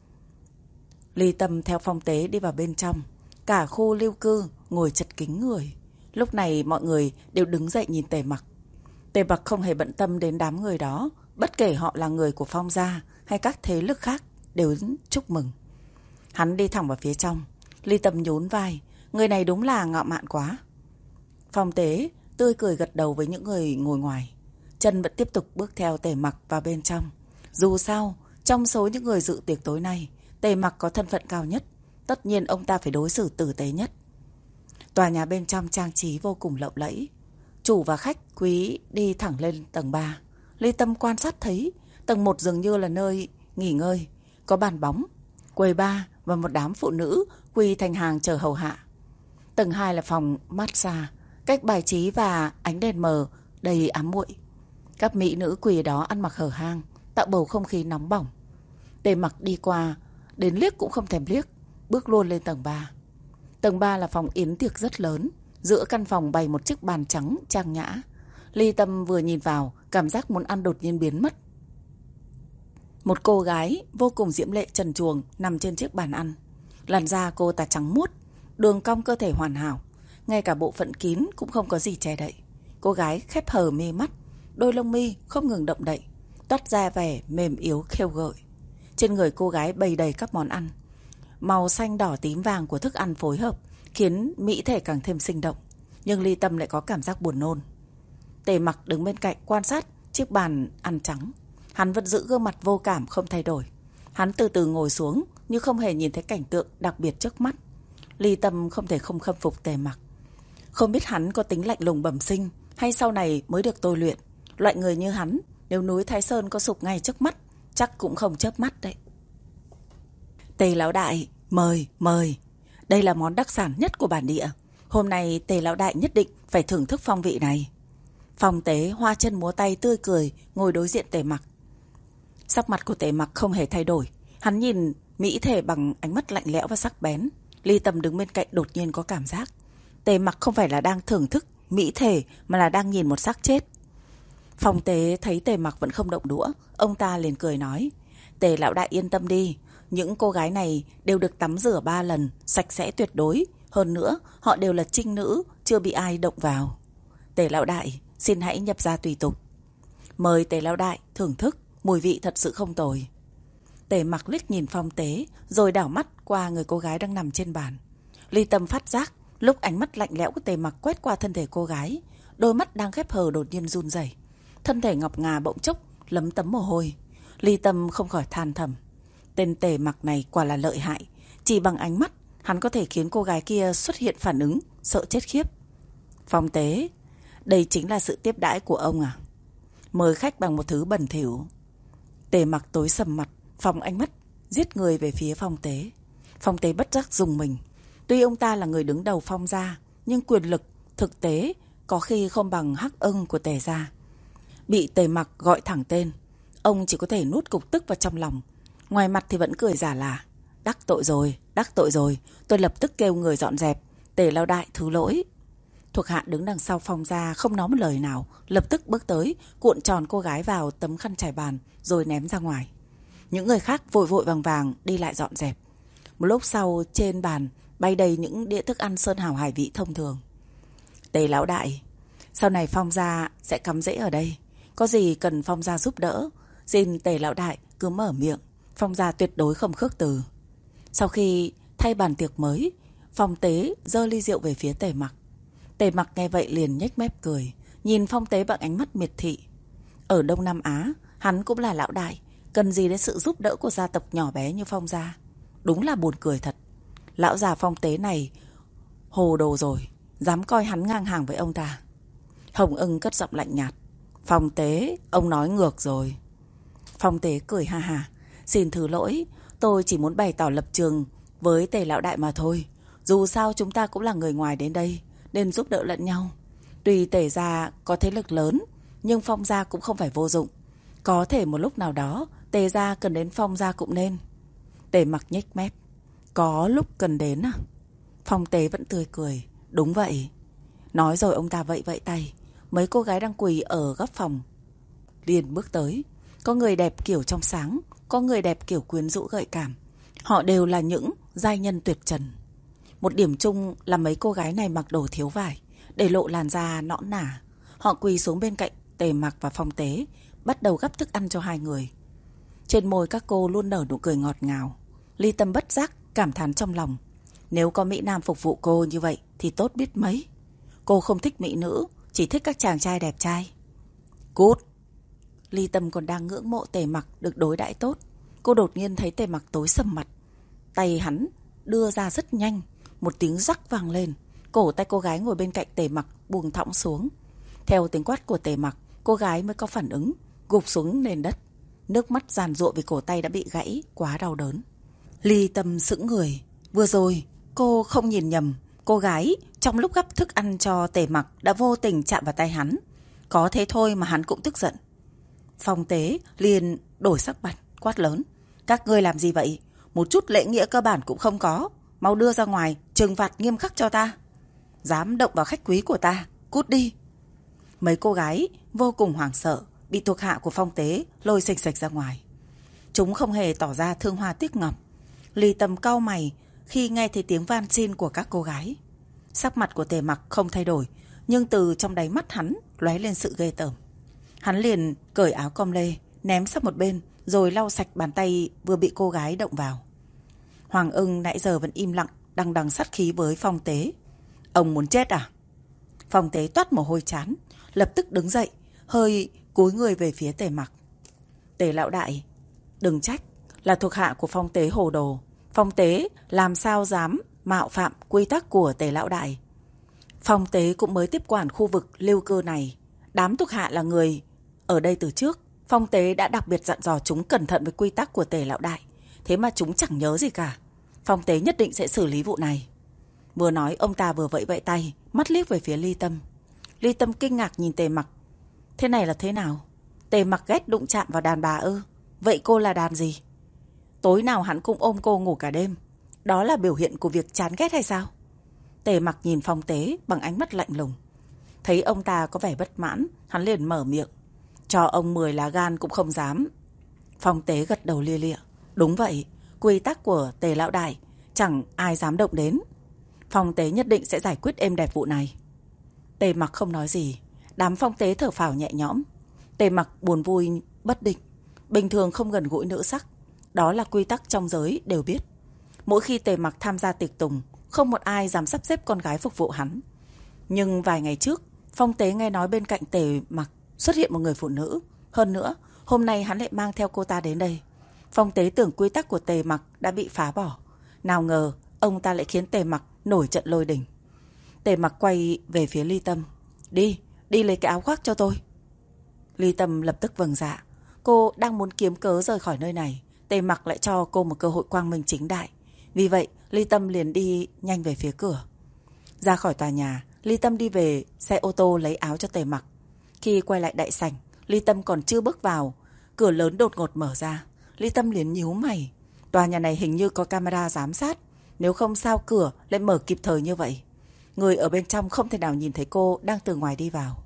Speaker 1: Ly Tâm theo Phong tế đi vào bên trong. Cả khu lưu cư ngồi chật kín người. Lúc này mọi người đều đứng dậy nhìn Tề Mặc. Tề Mặc không hề bận tâm đến đám người đó, bất kể họ là người của Phong gia hay các thế lực khác đều chúc mừng. Hắn đi thẳng vào phía trong. Ly Tâm nhún vai, người này đúng là ngạo mạn quá. Phong tế tươi cười gật đầu với những người ngồi ngoài. Chân vẫn tiếp tục bước theo Tề Mặc vào bên trong. Dù sao, trong số những người dự tiệc tối nay, Tề Mặc có thân phận cao nhất, tất nhiên ông ta phải đối xử tử tế nhất. Tòa nhà bên trong trang trí vô cùng lộng lẫy. Chủ và khách quý đi thẳng lên tầng 3. Ly Tâm quan sát thấy tầng 1 dường như là nơi nghỉ ngơi, có bàn bóng, quầy bar và một đám phụ nữ quỳ thành hàng chờ hầu hạ. Tầng 2 là phòng massage, cách bài trí và ánh đèn mờ đầy ám muội. Các mỹ nữ quỳ đó ăn mặc hở hang, tạo bầu không khí nóng bỏng. Tề Mặc đi qua, đến liếc cũng không thèm liếc, bước luôn lên tầng 3. Tầng 3 là phòng yến tiệc rất lớn, giữa căn phòng bày một chiếc bàn trắng trang nhã. Ly Tâm vừa nhìn vào, cảm giác muốn ăn đột nhiên biến mất. Một cô gái vô cùng diễm lệ trần truồng nằm trên chiếc bàn ăn. Làn da cô ta trắng muốt, đường cong cơ thể hoàn hảo, ngay cả bộ phận kín cũng không có gì che đậy. Cô gái khép hờ mê mắt, đôi lông mi không ngừng động đậy, toát ra vẻ mềm yếu khêu gợi. Trên người cô gái bày đầy các món ăn, màu xanh đỏ tím vàng của thức ăn phối hợp khiến mỹ thể càng thêm sinh động. Nhưng Ly Tâm lại có cảm giác buồn nôn. Tề Mặc đứng bên cạnh quan sát chiếc bàn ăn trắng. Hắn vẫn giữ gương mặt vô cảm không thay đổi. Hắn từ từ ngồi xuống như không hề nhìn thấy cảnh tượng đặc biệt trước mắt. Ly Tâm không thể không khâm phục Tề Mặc. Không biết hắn có tính lạnh lùng bẩm sinh hay sau này mới được tôi luyện. Loại người như hắn, nếu núi Thái Sơn có sụp ngay trước mắt, chắc cũng không chớp mắt đấy. Tề lão đại, mời, mời. Đây là món đặc sản nhất của bản địa. Hôm nay Tề lão đại nhất định phải thưởng thức phong vị này. Phong Tế hoa chân múa tay tươi cười ngồi đối diện Tề Mặc. Sắc mặt của Tề Mặc không hề thay đổi. Hắn nhìn mỹ thể bằng ánh mắt lạnh lẽo và sắc bén. Ly Tâm đứng bên cạnh đột nhiên có cảm giác Tề Mặc không phải là đang thưởng thức mỹ thể mà là đang nhìn một xác chết. Phong Tế thấy Tề Mặc vẫn không động đũa, ông ta liền cười nói: Tề lão đại yên tâm đi, những cô gái này đều được tắm rửa 3 lần, sạch sẽ tuyệt đối. Hơn nữa, họ đều là trinh nữ, chưa bị ai động vào. Tề lão đại, xin hãy nhập ra tùy tục. Mời Tề lão đại thưởng thức, mùi vị thật sự không tồi. Tề Mặc liếc nhìn Phong Tế, rồi đảo mắt qua người cô gái đang nằm trên bàn. Ly Tâm phát giác, lúc ánh mắt lạnh lẽo của Tề Mặc quét qua thân thể cô gái, đôi mắt đang khép hờ đột nhiên run rẩy, thân thể ngọc ngà bỗng chốc lấm tấm mồ hôi. Ly Tâm không khỏi than thầm, tên Tề Mặc này quả là lợi hại, chỉ bằng ánh mắt hắn có thể khiến cô gái kia xuất hiện phản ứng sợ chết khiếp. Phong Tế, đây chính là sự tiếp đãi của ông à? Mời khách bằng một thứ bẩn thỉu. Tề Mặc tối sầm mặt, phóng ánh mắt giết người về phía Phong Tế. Phong Tế bất giác dùng mình. Tuy ông ta là người đứng đầu Phong gia, nhưng quyền lực thực tế có khi không bằng Hắc Ưng của Tề gia. Bị Tề Mặc gọi thẳng tên, ông chỉ có thể nuốt cục tức vào trong lòng. Ngoài mặt thì vẫn cười giả là: đắc tội rồi, tôi lập tức kêu người dọn dẹp. Tề lão đại thứ lỗi. Thuộc hạ đứng đằng sau Phong gia không nói một lời nào, lập tức bước tới, cuộn tròn cô gái vào tấm khăn trải bàn rồi ném ra ngoài. Những người khác vội vội vàng vàng đi lại dọn dẹp. Một lúc sau, trên bàn bay đầy những đĩa thức ăn sơn hào hải vị thông thường. Tề lão đại, sau này Phong gia sẽ cắm rễ ở đây, có gì cần Phong gia giúp đỡ, xin Tề lão đại cứ mở miệng, Phong gia tuyệt đối không khước từ. Sau khi thay bàn tiệc mới, Phong Tế giơ ly rượu về phía Tề Mặc. Tề Mặc nghe vậy liền nhếch mép cười, nhìn Phong Tế bằng ánh mắt miệt thị. Ở Đông Nam Á, hắn cũng là lão đại, cần gì đến sự giúp đỡ của gia tộc nhỏ bé như Phong gia. Đúng là buồn cười thật. Lão già Phong Tế này hồ đồ rồi, dám coi hắn ngang hàng với ông ta. Hồng Ưng cất giọng lạnh nhạt: Phong Tế, ông nói ngược rồi. Phong Tế cười ha ha: Xin thứ lỗi, tôi chỉ muốn bày tỏ lập trường với Tề lão đại mà thôi. Dù sao chúng ta cũng là người ngoài đến đây, nên giúp đỡ lẫn nhau. Tuy Tề gia có thế lực lớn, nhưng Phong gia cũng không phải vô dụng. Có thể một lúc nào đó Tề gia cần đến Phong gia cũng nên. Tề Mặc nhếch mép: Có lúc cần đến à? Phong Tế vẫn tươi cười: Đúng vậy. Nói rồi ông ta vẫy vẫy tay. Mấy cô gái đang quỳ ở góc phòng liền bước tới. Có người đẹp kiểu trong sáng, có người đẹp kiểu quyến rũ gợi cảm. Họ đều là những giai nhân tuyệt trần. Một điểm chung là mấy cô gái này mặc đồ thiếu vải, để lộ làn da nõn nà. Họ quỳ xuống bên cạnh Tề Mặc và Phong Tế, bắt đầu gắp thức ăn cho hai người. Trên môi các cô luôn nở nụ cười ngọt ngào. Ly Tâm bất giác cảm thán trong lòng, nếu có mỹ nam phục vụ cô như vậy thì tốt biết mấy. Cô không thích mỹ nữ, chỉ thích các chàng trai đẹp trai. Cút. Ly Tâm còn đang ngưỡng mộ Tề Mặc được đối đãi tốt, cô đột nhiên thấy Tề Mặc tối sầm mặt. Tay hắn đưa ra rất nhanh, một tiếng rắc vang lên, cổ tay cô gái ngồi bên cạnh Tề Mặc buông thõng xuống. Theo tiếng quát của Tề Mặc, cô gái mới có phản ứng, gục xuống nền đất. Nước mắt giàn giụa vì cổ tay đã bị gãy, quá đau đớn. Ly Tâm sững người. Vừa rồi cô không nhìn nhầm, cô gái trong lúc gắp thức ăn cho Tề Mặc đã vô tình chạm vào tay hắn. Có thế thôi mà hắn cũng tức giận. Phong Tế liền đổi sắc mặt, quát lớn: Các ngươi làm gì vậy? Một chút lễ nghĩa cơ bản cũng không có. Mau đưa ra ngoài, trừng phạt nghiêm khắc cho ta. Dám động vào khách quý của ta, cút đi. Mấy cô gái vô cùng hoảng sợ, bị thuộc hạ của Phong Tế lôi xạch xạch ra ngoài. Chúng không hề tỏ ra thương hoa tiếc ngọc. Ly Tâm cau mày khi nghe thấy tiếng van xin của các cô gái. Sắc mặt của Tề Mặc không thay đổi, nhưng từ trong đáy mắt hắn lóe lên sự ghê tởm. Hắn liền cởi áo com lê, ném sang một bên, rồi lau sạch bàn tay vừa bị cô gái động vào. Hoàng Ưng nãy giờ vẫn im lặng, đằng đằng sát khí với Phong Tế. Ông muốn chết à? Phong Tế toát mồ hôi chán, lập tức đứng dậy, hơi cúi người về phía Tề Mặc. Tề lão đại, đừng trách, là thuộc hạ của Phong Tế hồ đồ. Phong Tế làm sao dám mạo phạm quy tắc của Tề lão đại. Phong Tế cũng mới tiếp quản khu vực lưu cư này. Đám thuộc hạ là người ở đây từ trước. Phong Tế đã đặc biệt dặn dò chúng cẩn thận với quy tắc của Tề lão đại. Thế mà chúng chẳng nhớ gì cả. Phong Tế nhất định sẽ xử lý vụ này. Vừa nói ông ta vừa vẫy vẫy tay, mắt liếc về phía Ly Tâm. Ly Tâm kinh ngạc nhìn Tề Mặc. Thế này là thế nào? Tề Mặc ghét đụng chạm vào đàn bà ư? Vậy cô là đàn gì? Tối nào hắn cũng ôm cô ngủ cả đêm. Đó là biểu hiện của việc chán ghét hay sao? Tề Mặc nhìn Phong Tế bằng ánh mắt lạnh lùng. Thấy ông ta có vẻ bất mãn, hắn liền mở miệng. Cho ông 10 lá gan cũng không dám. Phong Tế gật đầu lia lịa. Đúng vậy, quy tắc của Tề lão đại, chẳng ai dám động đến. Phong Tế nhất định sẽ giải quyết êm đẹp vụ này. Tề Mặc không nói gì. Đám Phong Tế thở phào nhẹ nhõm. Tề Mặc buồn vui bất định. Bình thường không gần gũi nữ sắc. Đó là quy tắc trong giới đều biết. Mỗi khi Tề Mặc tham gia tiệc tùng, không một ai dám sắp xếp con gái phục vụ hắn. Nhưng vài ngày trước, Phong Tế nghe nói bên cạnh Tề Mặc xuất hiện một người phụ nữ. Hơn nữa, hôm nay hắn lại mang theo cô ta đến đây. Phong Tế tưởng quy tắc của Tề Mặc đã bị phá bỏ. Nào ngờ, ông ta lại khiến Tề Mặc nổi trận lôi đình. Tề Mặc quay về phía Ly Tâm. Đi lấy cái áo khoác cho tôi. Ly Tâm lập tức vâng dạ. Cô đang muốn kiếm cớ rời khỏi nơi này. Tề Mặc lại cho cô một cơ hội quang minh chính đại. Vì vậy, Ly Tâm liền đi nhanh về phía cửa. Ra khỏi tòa nhà, Ly Tâm đi về xe ô tô lấy áo cho Tề Mặc. Khi quay lại đại sảnh, Ly Tâm còn chưa bước vào, cửa lớn đột ngột mở ra. Ly Tâm liền nhíu mày. Tòa nhà này hình như có camera giám sát. Nếu không sao cửa lại mở kịp thời như vậy. Người ở bên trong không thể nào nhìn thấy cô đang từ ngoài đi vào.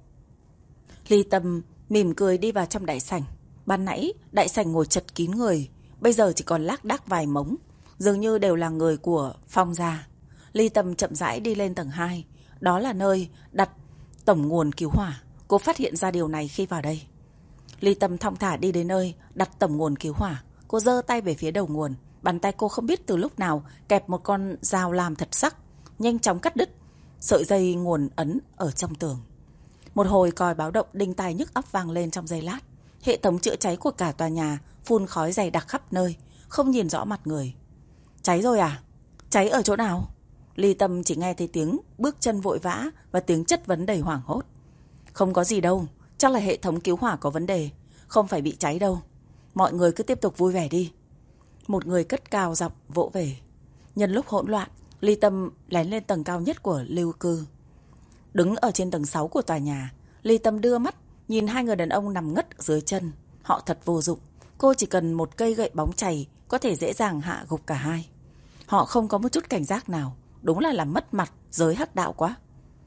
Speaker 1: Ly Tâm mỉm cười đi vào trong đại sảnh. Ban nãy đại sảnh ngồi chật kín người, bây giờ chỉ còn lác đác vài mống, dường như đều là người của Phong gia. Ly Tâm chậm rãi đi lên tầng 2. Đó là nơi đặt tổng nguồn cứu hỏa. Cô phát hiện ra điều này khi vào đây. Ly Tâm thong thả đi đến nơi đặt tổng nguồn cứu hỏa. Cô giơ tay về phía đầu nguồn. Bàn tay cô không biết từ lúc nào kẹp một con dao lam thật sắc, nhanh chóng cắt đứt sợi dây nguồn ấn ở trong tường. Một hồi còi báo động đinh tai nhức óc vang lên trong giây lát. Hệ thống chữa cháy của cả tòa nhà phun khói dày đặc khắp nơi, không nhìn rõ mặt người. Cháy rồi à? Cháy ở chỗ nào? Ly Tâm chỉ nghe thấy tiếng bước chân vội vã và tiếng chất vấn đầy hoảng hốt. Không có gì đâu, chắc là hệ thống cứu hỏa có vấn đề, không phải bị cháy đâu. Mọi người cứ tiếp tục vui vẻ đi. Một người cất cao giọng vỗ về. Nhân lúc hỗn loạn, Ly Tâm lén lên tầng cao nhất của lưu cư. Đứng ở trên tầng 6 của tòa nhà, Ly Tâm đưa mắt nhìn hai người đàn ông nằm ngất dưới chân. Họ thật vô dụng. Cô chỉ cần một cây gậy bóng chày có thể dễ dàng hạ gục cả hai. Họ không có một chút cảnh giác nào. Đúng là làm mất mặt giới hắc đạo quá.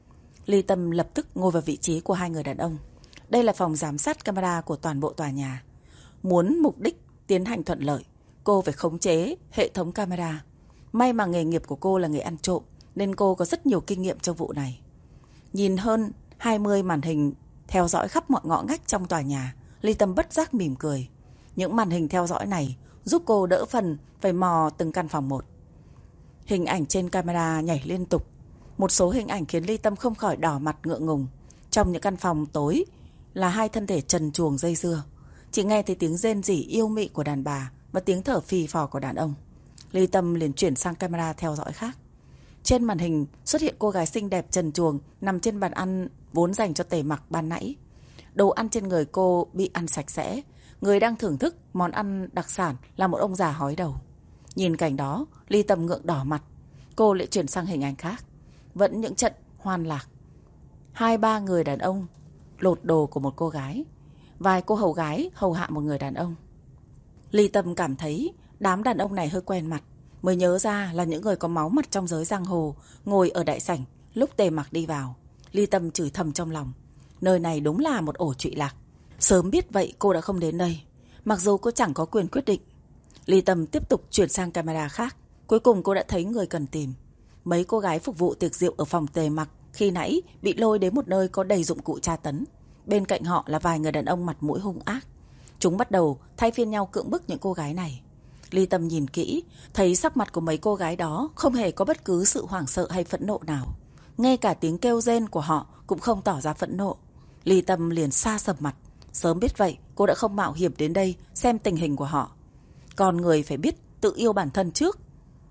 Speaker 1: Ly Tâm lập tức ngồi vào vị trí của hai người đàn ông. Đây là phòng giám sát camera của toàn bộ tòa nhà. Muốn mục đích tiến hành thuận lợi, cô phải khống chế hệ thống camera. May mà nghề nghiệp của cô là nghề ăn trộm, nên cô có rất nhiều kinh nghiệm trong vụ này. Nhìn hơn 20 màn hình theo dõi khắp mọi ngõ ngách trong tòa nhà, Ly Tâm bất giác mỉm cười. Những màn hình theo dõi này giúp cô đỡ phần phải mò từng căn phòng một. Hình ảnh trên camera nhảy liên tục. Một số hình ảnh khiến Ly Tâm không khỏi đỏ mặt ngượng ngùng. Trong những căn phòng tối là hai thân thể trần truồng dây dưa. Chỉ nghe thấy tiếng rên rỉ yêu mị của đàn bà và tiếng thở phì phò của đàn ông. Ly Tâm liền chuyển sang camera theo dõi khác. Trên màn hình xuất hiện cô gái xinh đẹp trần truồng nằm trên bàn ăn vốn dành cho Tề Mặc ban nãy. Đồ ăn trên người cô bị ăn sạch sẽ. Người đang thưởng thức món ăn đặc sản là một ông già hói đầu. Nhìn cảnh đó, Ly Tâm ngượng đỏ mặt. Cô lại chuyển sang hình ảnh khác. Vẫn những trận hoan lạc. 2-3 người đàn ông lột đồ của một cô gái. Vài cô hầu gái hầu hạ một người đàn ông. Ly Tâm cảm thấy đám đàn ông này hơi quen mặt. Mới nhớ ra là những người có máu mặt trong giới giang hồ ngồi ở đại sảnh lúc Tề Mặc đi vào. Ly Tâm chửi thầm trong lòng. Nơi này đúng là một ổ trụy lạc. Sớm biết vậy cô đã không đến đây. Mặc dù cô chẳng có quyền quyết định, Ly Tâm tiếp tục chuyển sang camera khác. Cuối cùng cô đã thấy người cần tìm. Mấy cô gái phục vụ tiệc rượu ở phòng Tề Mặc khi nãy bị lôi đến một nơi có đầy dụng cụ tra tấn. Bên cạnh họ là vài người đàn ông mặt mũi hung ác. Chúng bắt đầu thay phiên nhau cưỡng bức những cô gái này. Ly Tâm nhìn kỹ, thấy sắc mặt của mấy cô gái đó không hề có bất cứ sự hoảng sợ hay phẫn nộ nào. Ngay cả tiếng kêu rên của họ cũng không tỏ ra phẫn nộ. Ly Tâm liền xa sầm mặt. Sớm biết vậy, cô đã không mạo hiểm đến đây xem tình hình của họ. Con người phải biết tự yêu bản thân trước,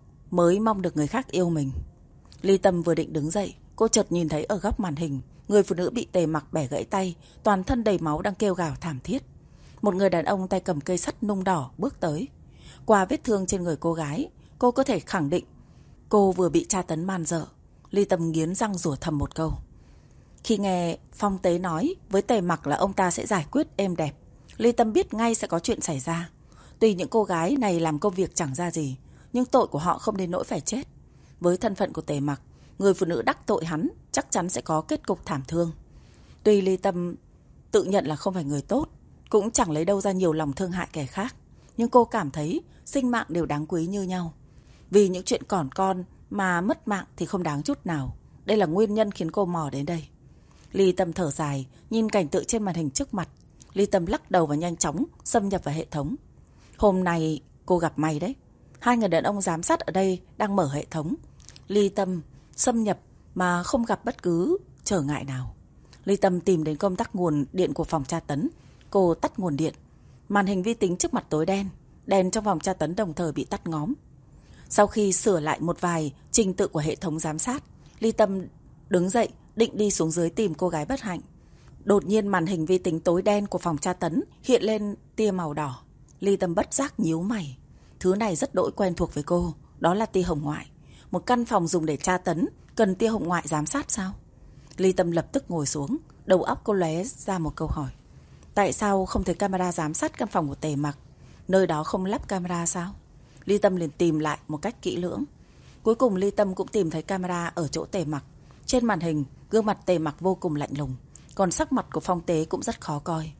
Speaker 1: mới mong được người khác yêu mình. Ly Tâm vừa định đứng dậy, cô chợt nhìn thấy ở góc màn hình, người phụ nữ bị Tề Mặc bẻ gãy tay, toàn thân đầy máu đang kêu gào thảm thiết. Một người đàn ông tay cầm cây sắt nung đỏ bước tới. Qua vết thương trên người cô gái, cô có thể khẳng định cô vừa bị tra tấn man dợ. Ly Tâm nghiến răng rủa thầm một câu. Khi nghe Phong Tế nói với Tề Mặc là ông ta sẽ giải quyết êm đẹp, Ly Tâm biết ngay sẽ có chuyện xảy ra. Tuy những cô gái này làm công việc chẳng ra gì, nhưng tội của họ không đến nỗi phải chết. Với thân phận của Tề Mặc, người phụ nữ đắc tội hắn chắc chắn sẽ có kết cục thảm thương. Tuy Ly Tâm tự nhận là không phải người tốt, cũng chẳng lấy đâu ra nhiều lòng thương hại kẻ khác, nhưng cô cảm thấy sinh mạng đều đáng quý như nhau. Vì những chuyện còn con mà mất mạng thì không đáng chút nào. Đây là nguyên nhân khiến cô mò đến đây. Ly Tâm thở dài, nhìn cảnh tượng trên màn hình trước mặt. Ly Tâm lắc đầu và nhanh chóng xâm nhập vào hệ thống. Hôm nay cô gặp may đấy. 2 người đàn ông giám sát ở đây đang mở hệ thống. Ly Tâm xâm nhập mà không gặp bất cứ trở ngại nào. Ly Tâm tìm đến công tắc nguồn điện của phòng tra tấn. Cô tắt nguồn điện. Màn hình vi tính trước mặt tối đen. Đèn trong phòng tra tấn đồng thời bị tắt ngóm. Sau khi sửa lại một vài trình tự của hệ thống giám sát, Ly Tâm đứng dậy định đi xuống dưới tìm cô gái bất hạnh. Đột nhiên màn hình vi tính tối đen của phòng tra tấn hiện lên tia màu đỏ. Ly Tâm bất giác nhíu mày. Thứ này rất đỗi quen thuộc với cô. Đó là tia hồng ngoại. Một căn phòng dùng để tra tấn cần tia hồng ngoại giám sát sao? Ly Tâm lập tức ngồi xuống. Đầu óc cô lóe ra một câu hỏi. Tại sao không thấy camera giám sát căn phòng của Tề Mặc? Nơi đó không lắp camera sao? Ly Tâm liền tìm lại một cách kỹ lưỡng. Cuối cùng Ly Tâm cũng tìm thấy camera ở chỗ Tề Mặc. Trên màn hình, gương mặt Tề Mặc vô cùng lạnh lùng. Còn sắc mặt của Phong Tế cũng rất khó coi.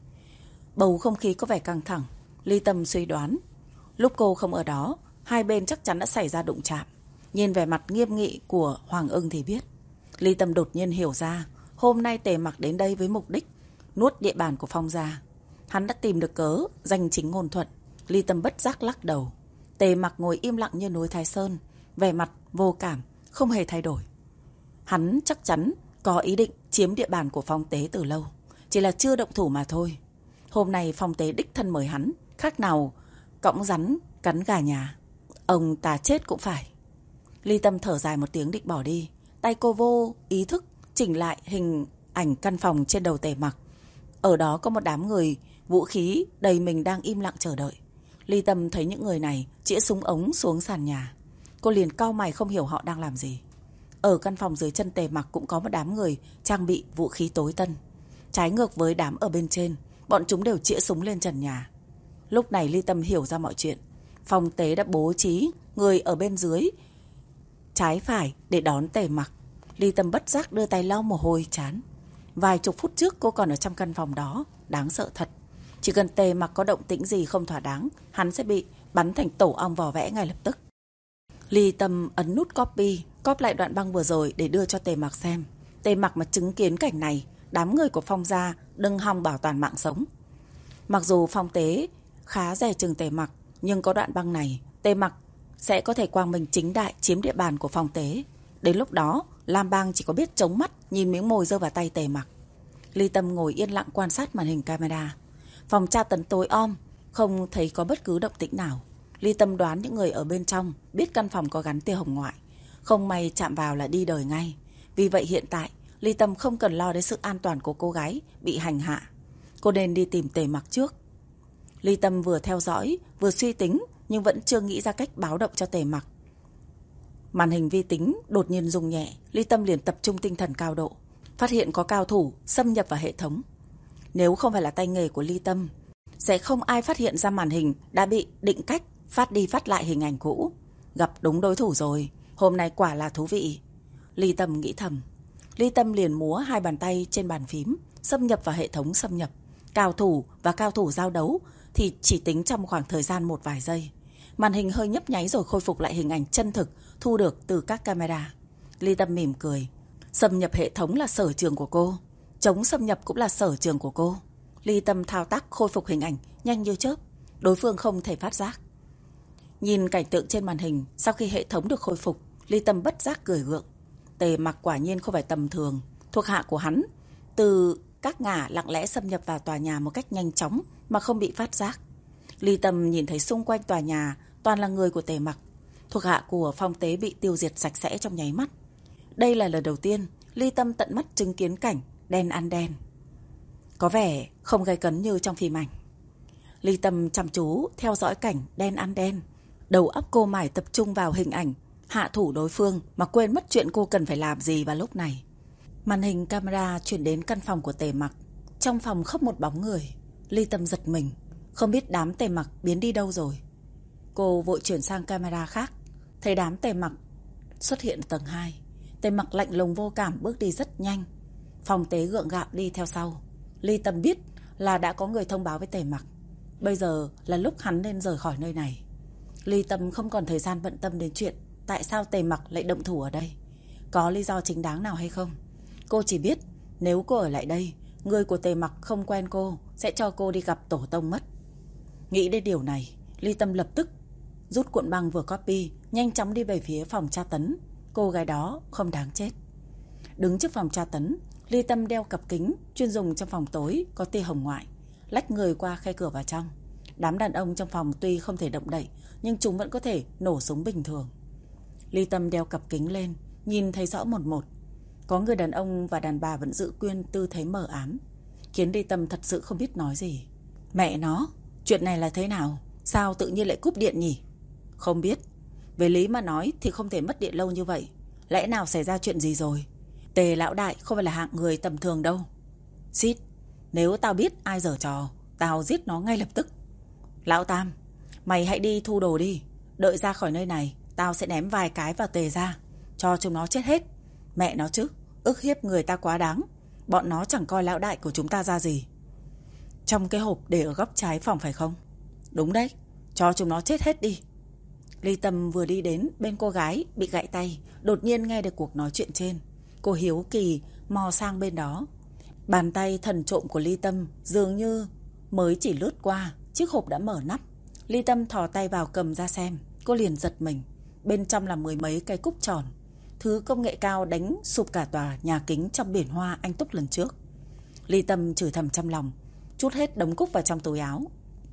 Speaker 1: Bầu không khí có vẻ căng thẳng. Ly Tâm suy đoán, lúc cô không ở đó, hai bên chắc chắn đã xảy ra đụng chạm. Nhìn vẻ mặt nghiêm nghị của Hoàng Ưng thì biết. Ly Tâm đột nhiên hiểu ra, hôm nay Tề Mặc đến đây với mục đích nuốt địa bàn của Phong gia. Hắn đã tìm được cớ danh chính ngôn thuận. Ly Tâm bất giác lắc đầu. Tề Mặc ngồi im lặng như núi Thái Sơn, vẻ mặt vô cảm, không hề thay đổi. Hắn chắc chắn có ý định chiếm địa bàn của Phong Tế từ lâu, chỉ là chưa động thủ mà thôi. Hôm nay Phong Tế đích thân mời hắn, khác nào cõng rắn cắn gà nhà. Ông ta chết cũng phải. Ly Tâm thở dài một tiếng định bỏ đi. Tay cô vô ý thức chỉnh lại hình ảnh căn phòng trên đầu Tề Mặc. Ở đó có một đám người vũ khí đầy mình đang im lặng chờ đợi. Ly Tâm thấy những người này chĩa súng ống xuống sàn nhà. Cô liền cau mày không hiểu họ đang làm gì. Ở căn phòng dưới chân Tề Mặc cũng có một đám người trang bị vũ khí tối tân. Trái ngược với đám ở bên trên, bọn chúng đều chĩa súng lên trần nhà. Lúc này Ly Tâm hiểu ra mọi chuyện. Phong Tế đã bố trí người ở bên dưới trái phải để đón Tề Mặc. Ly Tâm bất giác đưa tay lau mồ hôi chán. Vài chục phút trước cô còn ở trong căn phòng đó. Đáng sợ thật. Chỉ cần Tề Mặc có động tĩnh gì không thỏa đáng, hắn sẽ bị bắn thành tổ ong vò vẽ ngay lập tức. Ly Tâm ấn nút copy lại đoạn băng vừa rồi để đưa cho Tề Mặc xem. Tề Mặc mà chứng kiến cảnh này, đám người của Phong gia đừng hòng bảo toàn mạng sống. Mặc dù Phong Tế khá dè chừng Tề Mặc, nhưng có đoạn băng này, Tề Mặc sẽ có thể quang minh chính đại chiếm địa bàn của Phong Tế. Đến lúc đó, Lam Bang chỉ có biết chống mắt nhìn miếng mồi rơi vào tay Tề Mặc. Ly Tâm ngồi yên lặng quan sát màn hình camera. Phòng tra tấn tối om, không thấy có bất cứ động tĩnh nào. Ly Tâm đoán những người ở bên trong biết căn phòng có gắn tia hồng ngoại. Không may chạm vào là đi đời ngay. Vì vậy hiện tại, Ly Tâm không cần lo đến sự an toàn của cô gái bị hành hạ. Cô nên đi tìm Tề Mặc trước. Ly Tâm vừa theo dõi, vừa suy tính, nhưng vẫn chưa nghĩ ra cách báo động cho Tề Mặc. Màn hình vi tính đột nhiên rung nhẹ. Ly Tâm liền tập trung tinh thần cao độ. Phát hiện có cao thủ xâm nhập vào hệ thống. Nếu không phải là tay nghề của Ly Tâm, sẽ không ai phát hiện ra màn hình đã bị định cách phát đi phát lại hình ảnh cũ. Gặp đúng đối thủ rồi. Hôm nay quả là thú vị. Ly Tâm nghĩ thầm. Ly Tâm liền múa hai bàn tay trên bàn phím, xâm nhập vào hệ thống xâm nhập. Cao thủ và cao thủ giao đấu thì chỉ tính trong khoảng thời gian một vài giây. Màn hình hơi nhấp nháy rồi khôi phục lại hình ảnh chân thực thu được từ các camera. Ly Tâm mỉm cười. Xâm nhập hệ thống là sở trường của cô, chống xâm nhập cũng là sở trường của cô. Ly Tâm thao tác khôi phục hình ảnh nhanh như chớp, đối phương không thể phát giác. Nhìn cảnh tượng trên màn hình, sau khi hệ thống được khôi phục, Ly Tâm bất giác cười gượng. Tề Mặc quả nhiên không phải tầm thường, thuộc hạ của hắn từ các ngả lặng lẽ xâm nhập vào tòa nhà một cách nhanh chóng mà không bị phát giác. Ly Tâm nhìn thấy xung quanh tòa nhà toàn là người của Tề Mặc, thuộc hạ của Phong Tế bị tiêu diệt sạch sẽ trong nháy mắt. Đây là lần đầu tiên Ly Tâm tận mắt chứng kiến cảnh đen ăn đen. Có vẻ không gay cấn như trong phim ảnh. Ly Tâm chăm chú theo dõi cảnh đen ăn đen. Đầu óc cô mải tập trung vào hình ảnh hạ thủ đối phương mà quên mất chuyện cô cần phải làm gì vào lúc này. Màn hình camera chuyển đến căn phòng của Tề Mặc. Trong phòng không một bóng người. Ly Tâm giật mình, không biết đám Tề Mặc biến đi đâu rồi. Cô vội chuyển sang camera khác, thấy đám Tề Mặc xuất hiện tầng 2. Tề Mặc lạnh lùng vô cảm bước đi rất nhanh. Phong Tế gượng gạo đi theo sau. Ly Tâm biết là đã có người thông báo với Tề Mặc. Bây giờ là lúc hắn nên rời khỏi nơi này. Ly Tâm không còn thời gian bận tâm đến chuyện tại sao Tề Mặc lại động thủ ở đây, có lý do chính đáng nào hay không. Cô chỉ biết nếu cô ở lại đây, người của Tề Mặc không quen cô sẽ cho cô đi gặp tổ tông mất. Nghĩ đến điều này, Ly Tâm lập tức rút cuộn băng vừa copy, nhanh chóng đi về phía phòng tra tấn. Cô gái đó không đáng chết. Đứng trước phòng tra tấn, Ly Tâm đeo cặp kính chuyên dùng trong phòng tối có tia hồng ngoại, lách người qua khe cửa vào trong. Đám đàn ông trong phòng tuy không thể động đậy, nhưng chúng vẫn có thể nổ súng bình thường. Ly Tâm đeo cặp kính lên, nhìn thấy rõ một một. Có người đàn ông và đàn bà vẫn giữ nguyên tư thế mờ ám, khiến Ly Tâm thật sự không biết nói gì. Mẹ nó, chuyện này là thế nào? Sao tự nhiên lại cúp điện nhỉ? Không biết. Về lý mà nói thì không thể mất điện lâu như vậy. Lẽ nào xảy ra chuyện gì rồi? Tề lão đại không phải là hạng người tầm thường đâu. Xít, nếu tao biết ai giở trò, tao giết nó ngay lập tức. Lão Tam, mày hãy đi thu đồ đi. Đợi ra khỏi nơi này, tao sẽ ném vài cái vào Tề ra, cho chúng nó chết hết. Mẹ nó chứ, ức hiếp người ta quá đáng. Bọn nó chẳng coi lão đại của chúng ta ra gì. Trong cái hộp để ở góc trái phòng phải không? Đúng đấy, cho chúng nó chết hết đi. Ly Tâm vừa đi đến bên cô gái bị gãy tay, đột nhiên nghe được cuộc nói chuyện trên. Cô hiếu kỳ mò sang bên đó. Bàn tay thần trộm của Ly Tâm dường như mới chỉ lướt qua, chiếc hộp đã mở nắp. Ly Tâm thò tay vào cầm ra xem. Cô liền giật mình. Bên trong là 10 mấy cây cúc tròn, thứ công nghệ cao đánh sụp cả tòa nhà kính trong biển hoa anh túc lần trước. Ly Tâm chửi thầm trong lòng, trút hết đống cúc vào trong túi áo.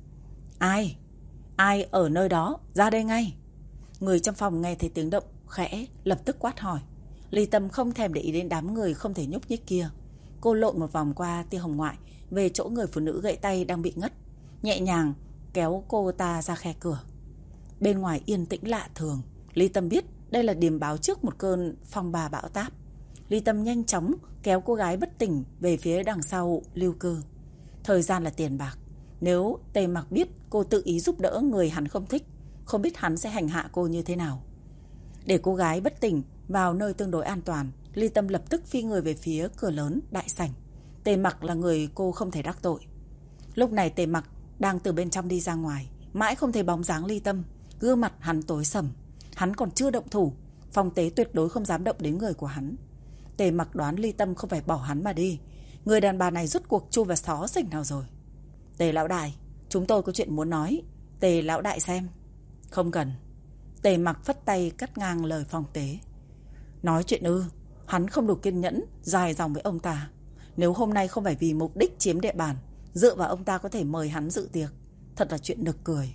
Speaker 1: Ai ở nơi đó, ra đây ngay. Người trong phòng nghe thấy tiếng động khẽ, lập tức quát hỏi. Ly Tâm không thèm để ý đến đám người không thể nhúc nhích kia. Cô lộn một vòng qua tia hồng ngoại, về chỗ người phụ nữ gãy tay đang bị ngất, nhẹ nhàng kéo cô ta ra khe cửa. Bên ngoài yên tĩnh lạ thường. Ly Tâm biết đây là điềm báo trước một cơn phong ba bão táp. Ly Tâm nhanh chóng kéo cô gái bất tỉnh về phía đằng sau lưu cư. Thời gian là tiền bạc. Nếu Tề Mặc biết cô tự ý giúp đỡ người hắn không thích, không biết hắn sẽ hành hạ cô như thế nào. Để cô gái bất tỉnh vào nơi tương đối an toàn, Ly Tâm lập tức phi người về phía cửa lớn đại sảnh. Tề Mặc là người cô không thể đắc tội. Lúc này Tề Mặc đang từ bên trong đi ra ngoài, mãi không thấy bóng dáng Ly Tâm. Gương mặt hắn tối sầm. Hắn còn chưa động thủ, Phong Tế tuyệt đối không dám động đến người của hắn. Tề Mặc đoán Ly Tâm không phải bỏ hắn mà đi. Người đàn bà này rút cuộc chui vào xó xỉnh nào rồi. Tề lão đại, chúng tôi có chuyện muốn nói. Tề lão đại xem. Không cần. Tề Mặc phất tay cắt ngang lời Phong Tế. Nói chuyện ư? Hắn không đủ kiên nhẫn dài dòng với ông ta. Nếu hôm nay không phải vì mục đích chiếm địa bàn, dựa vào ông ta có thể mời hắn dự tiệc. Thật là chuyện nực cười.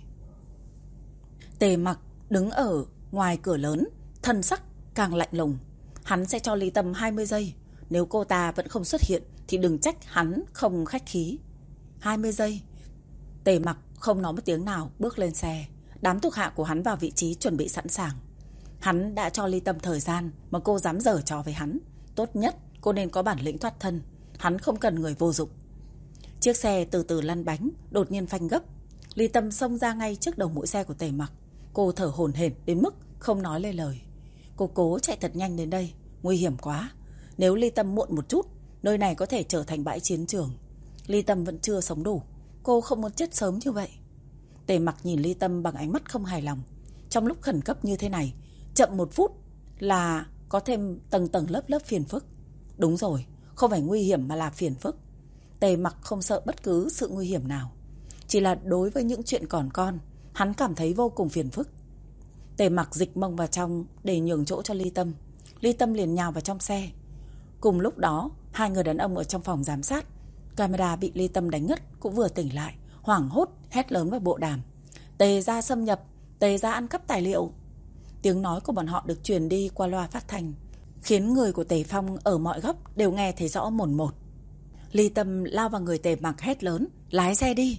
Speaker 1: Tề Mặc đứng ở ngoài cửa lớn, thân sắc càng lạnh lùng. Hắn sẽ cho Ly Tâm 20 giây. Nếu cô ta vẫn không xuất hiện thì đừng trách hắn không khách khí. 20 giây. Tề Mặc không nói một tiếng nào bước lên xe. Đám thuộc hạ của hắn vào vị trí chuẩn bị sẵn sàng. Hắn đã cho Ly Tâm thời gian mà cô dám giở trò với hắn. Tốt nhất cô nên có bản lĩnh thoát thân. Hắn không cần người vô dụng. Chiếc xe từ từ lăn bánh, đột nhiên phanh gấp. Ly Tâm xông ra ngay trước đầu mũi xe của Tề Mặc. Cô thở hổn hển đến mức không nói lên lời. Cô cố chạy thật nhanh đến đây. Nguy hiểm quá. Nếu Ly Tâm muộn một chút, nơi này có thể trở thành bãi chiến trường. Ly Tâm vẫn chưa sống đủ. Cô không muốn chết sớm như vậy. Tề Mặc nhìn Ly Tâm bằng ánh mắt không hài lòng. Trong lúc khẩn cấp như thế này, chậm 1 phút là có thêm tầng tầng lớp lớp phiền phức. Đúng rồi, không phải nguy hiểm mà là phiền phức. Tề Mặc không sợ bất cứ sự nguy hiểm nào. Chỉ là đối với những chuyện còn con, hắn cảm thấy vô cùng phiền phức. Tề Mặc dịch mông vào trong để nhường chỗ cho Ly Tâm. Ly Tâm liền nhào vào trong xe. Cùng lúc đó, 2 người đàn ông ở trong phòng giám sát, camera bị Ly Tâm đánh ngất cũng vừa tỉnh lại, hoảng hốt hét lớn vào bộ đàm: Tề gia xâm nhập, Tề gia ăn cắp tài liệu. Tiếng nói của bọn họ được truyền đi qua loa phát thanh, khiến người của Tề Phong ở mọi góc đều nghe thấy rõ mồn một. Ly Tâm lao vào người Tề Mặc hét lớn: Lái xe đi.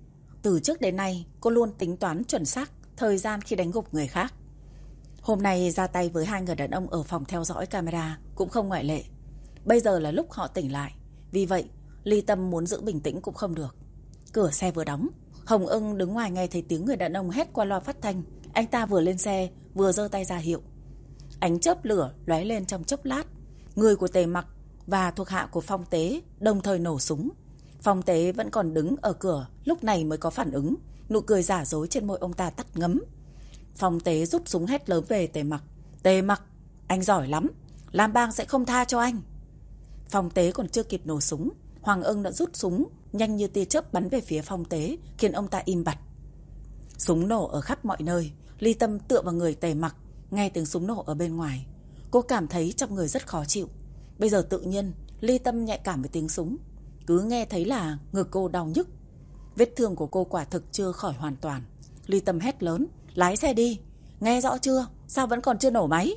Speaker 1: Từ trước đến nay, cô luôn tính toán chuẩn xác thời gian khi đánh gục người khác. Hôm nay ra tay với 2 người đàn ông ở phòng theo dõi camera cũng không ngoại lệ. Bây giờ là lúc họ tỉnh lại, vì vậy Ly Tâm muốn giữ bình tĩnh cũng không được. Cửa xe vừa đóng, Hồng Ưng đứng ngoài nghe thấy tiếng người đàn ông hét qua loa phát thanh. Anh ta vừa lên xe vừa giơ tay ra hiệu. Ánh chớp lửa lóe lên trong chốc lát. Người của Tề Mặc và thuộc hạ của Phong Tế đồng thời nổ súng. Phong Tế vẫn còn đứng ở cửa, lúc này mới có phản ứng. Nụ cười giả dối trên môi ông ta tắt ngấm. Phong Tế rút súng hét lớn về Tề Mặc: Tề Mặc, anh giỏi lắm, Lam Bang sẽ không tha cho anh. Phong Tế còn chưa kịp nổ súng, Hoàng Ưng đã rút súng nhanh như tia chớp bắn về phía Phong Tế, khiến ông ta im bặt. Súng nổ ở khắp mọi nơi. Ly Tâm tựa vào người Tề Mặc, nghe tiếng súng nổ ở bên ngoài. Cô cảm thấy trong người rất khó chịu. Bây giờ tự nhiên Ly Tâm nhạy cảm với tiếng súng, cứ nghe thấy là ngực cô đau nhức. Vết thương của cô quả thực chưa khỏi hoàn toàn. Ly Tâm hét lớn: Lái xe đi, nghe rõ chưa, sao vẫn còn chưa nổ máy?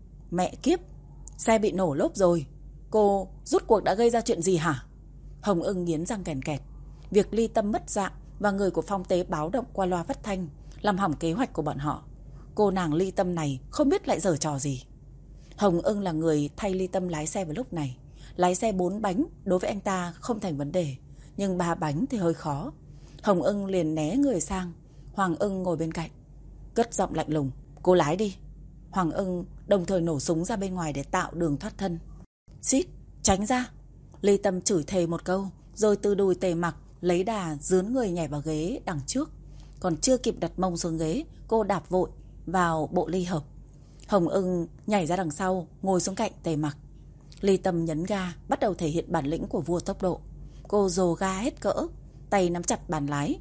Speaker 1: Mẹ kiếp, xe bị nổ lốp rồi. Cô rút cuộc đã gây ra chuyện gì hả? Hồng Ưng nghiến răng kèn kẹt. Việc Ly Tâm mất dạng và người của Phong Tế báo động qua loa phát thanh làm hỏng kế hoạch của bọn họ. Cô nàng Ly Tâm này không biết lại giở trò gì. Hồng Ưng là người thay Ly Tâm lái xe vào lúc này. Lái xe 4 bánh đối với anh ta không thành vấn đề, nhưng 3 bánh thì hơi khó. Hồng Ưng liền né người sang. Hoàng Ưng ngồi bên cạnh, cất giọng lạnh lùng: Cô lái đi. Hoàng Ưng đồng thời nổ súng ra bên ngoài để tạo đường thoát thân. Xít, tránh ra. Ly Tâm chửi thề một câu, rồi từ đùi Tề Mặc lấy đà dướn người nhảy vào ghế đằng trước. Còn chưa kịp đặt mông xuống ghế, cô đạp vội vào bộ ly hợp. Hồng Ưng nhảy ra đằng sau, ngồi xuống cạnh Tề Mặc. Ly Tâm nhấn ga, bắt đầu thể hiện bản lĩnh của vua tốc độ. Cô dồ ga hết cỡ, tay nắm chặt bàn lái.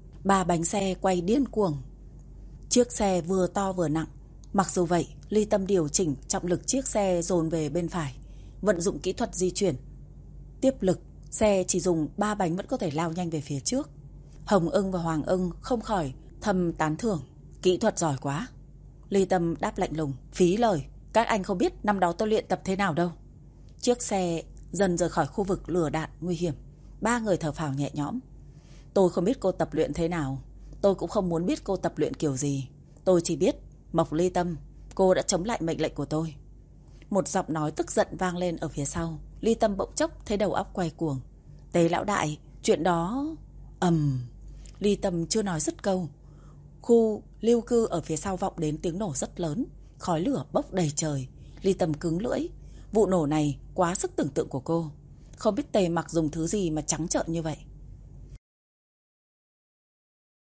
Speaker 1: 3 bánh xe quay điên cuồng. Chiếc xe vừa to vừa nặng. Mặc dù vậy, Ly Tâm điều chỉnh trọng lực chiếc xe dồn về bên phải, vận dụng kỹ thuật di chuyển tiếp lực, xe chỉ dùng 3 bánh vẫn có thể lao nhanh về phía trước. Hồng Ưng và Hoàng Ưng không khỏi thầm tán thưởng: Kỹ thuật giỏi quá. Ly Tâm đáp lạnh lùng: Phí lời, các anh không biết năm đó tôi luyện tập thế nào đâu. Chiếc xe dần rời khỏi khu vực lửa đạn nguy hiểm. 3 người thở phào nhẹ nhõm. Tôi không biết cô tập luyện thế nào, tôi cũng không muốn biết cô tập luyện kiểu gì. Tôi chỉ biết, Mộc Ly Tâm, cô đã chống lại mệnh lệnh của tôi. Một giọng nói tức giận vang lên ở phía sau. Ly Tâm bỗng chốc thấy đầu óc quay cuồng. Tề lão đại, chuyện đó... Ly Tâm chưa nói dứt câu, khu lưu cư ở phía sau vọng đến tiếng nổ rất lớn, khói lửa bốc đầy trời. Ly Tâm cứng lưỡi. Vụ nổ này quá sức tưởng tượng của cô. Không biết Tề Mặc dùng thứ gì mà trắng trợn như vậy.